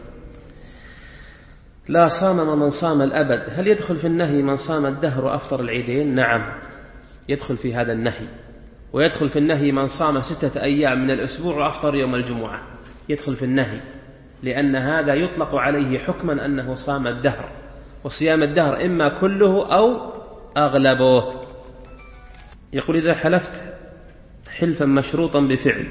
لا صام من صام الأبد، هل يدخل في النهي من صام الدهر وأفطر العيدين؟ نعم، يدخل في هذا النهي. ويدخل في النهي من صام ستة أيام من الأسبوع وأفطر يوم الجمعة، يدخل في النهي، لأن هذا يطلق عليه حكما أنه صام الدهر، وصيام الدهر إما كله أو أغلبه. يقول إذا حلفت حلفا مشروطا بفعل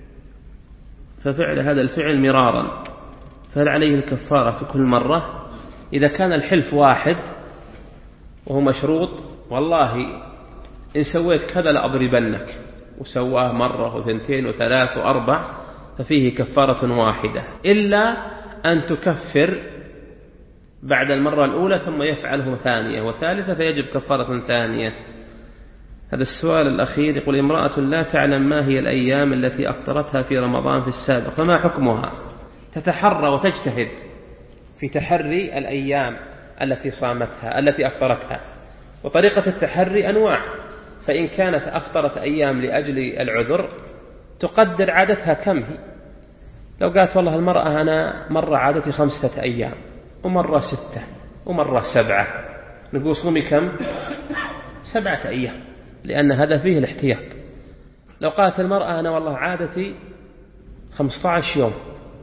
ففعل هذا الفعل مرارا فهل عليه الكفارة في كل مرة؟ إذا كان الحلف واحد وهو مشروط، والله إن سويت كذا لأضربنك، وسواه مرة وثنتين وثلاث وأربع ففيه كفارة واحدة، إلا أن تكفر بعد المرة الأولى ثم يفعله ثانية وثالثة فيجب كفارة ثانية. هذا السؤال الأخير يقول امرأة لا تعلم ما هي الأيام التي أفطرتها في رمضان في السابق فما حكمها؟ تتحرى وتجتهد في تحري الأيام التي صامتها التي أفطرتها، وطريقة التحري أنواع، فإن كانت أفطرت أيام لأجل العذر تقدر عادتها كم هي. لو قالت والله المرأة أنا مرة عادتي خمسة أيام ومرة ستة ومرة سبعة، نقول صومي كم؟ سبعة أيام، لأن هذا فيه الاحتياط. لو قالت المرأة أنا والله عادتي خمسة عشر يوم،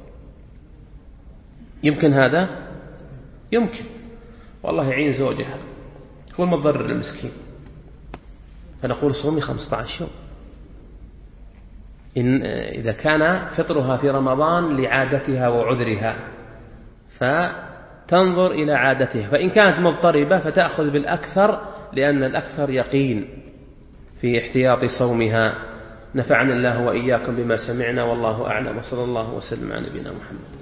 يمكن هذا؟ يمكن، والله يعين زوجها هو المضر للمسكين، فنقول صومي خمسة عشر يوم. إن إذا كان فطرها في رمضان لعادتها وعذرها فتنظر إلى عادتها، فإن كانت مضطربة فتأخذ بالأكثر لأن الأكثر يقين في احتياط صومها. نفعني الله وإياكم بما سمعنا، والله أعلم، وصلى الله وسلم على نبينا محمد.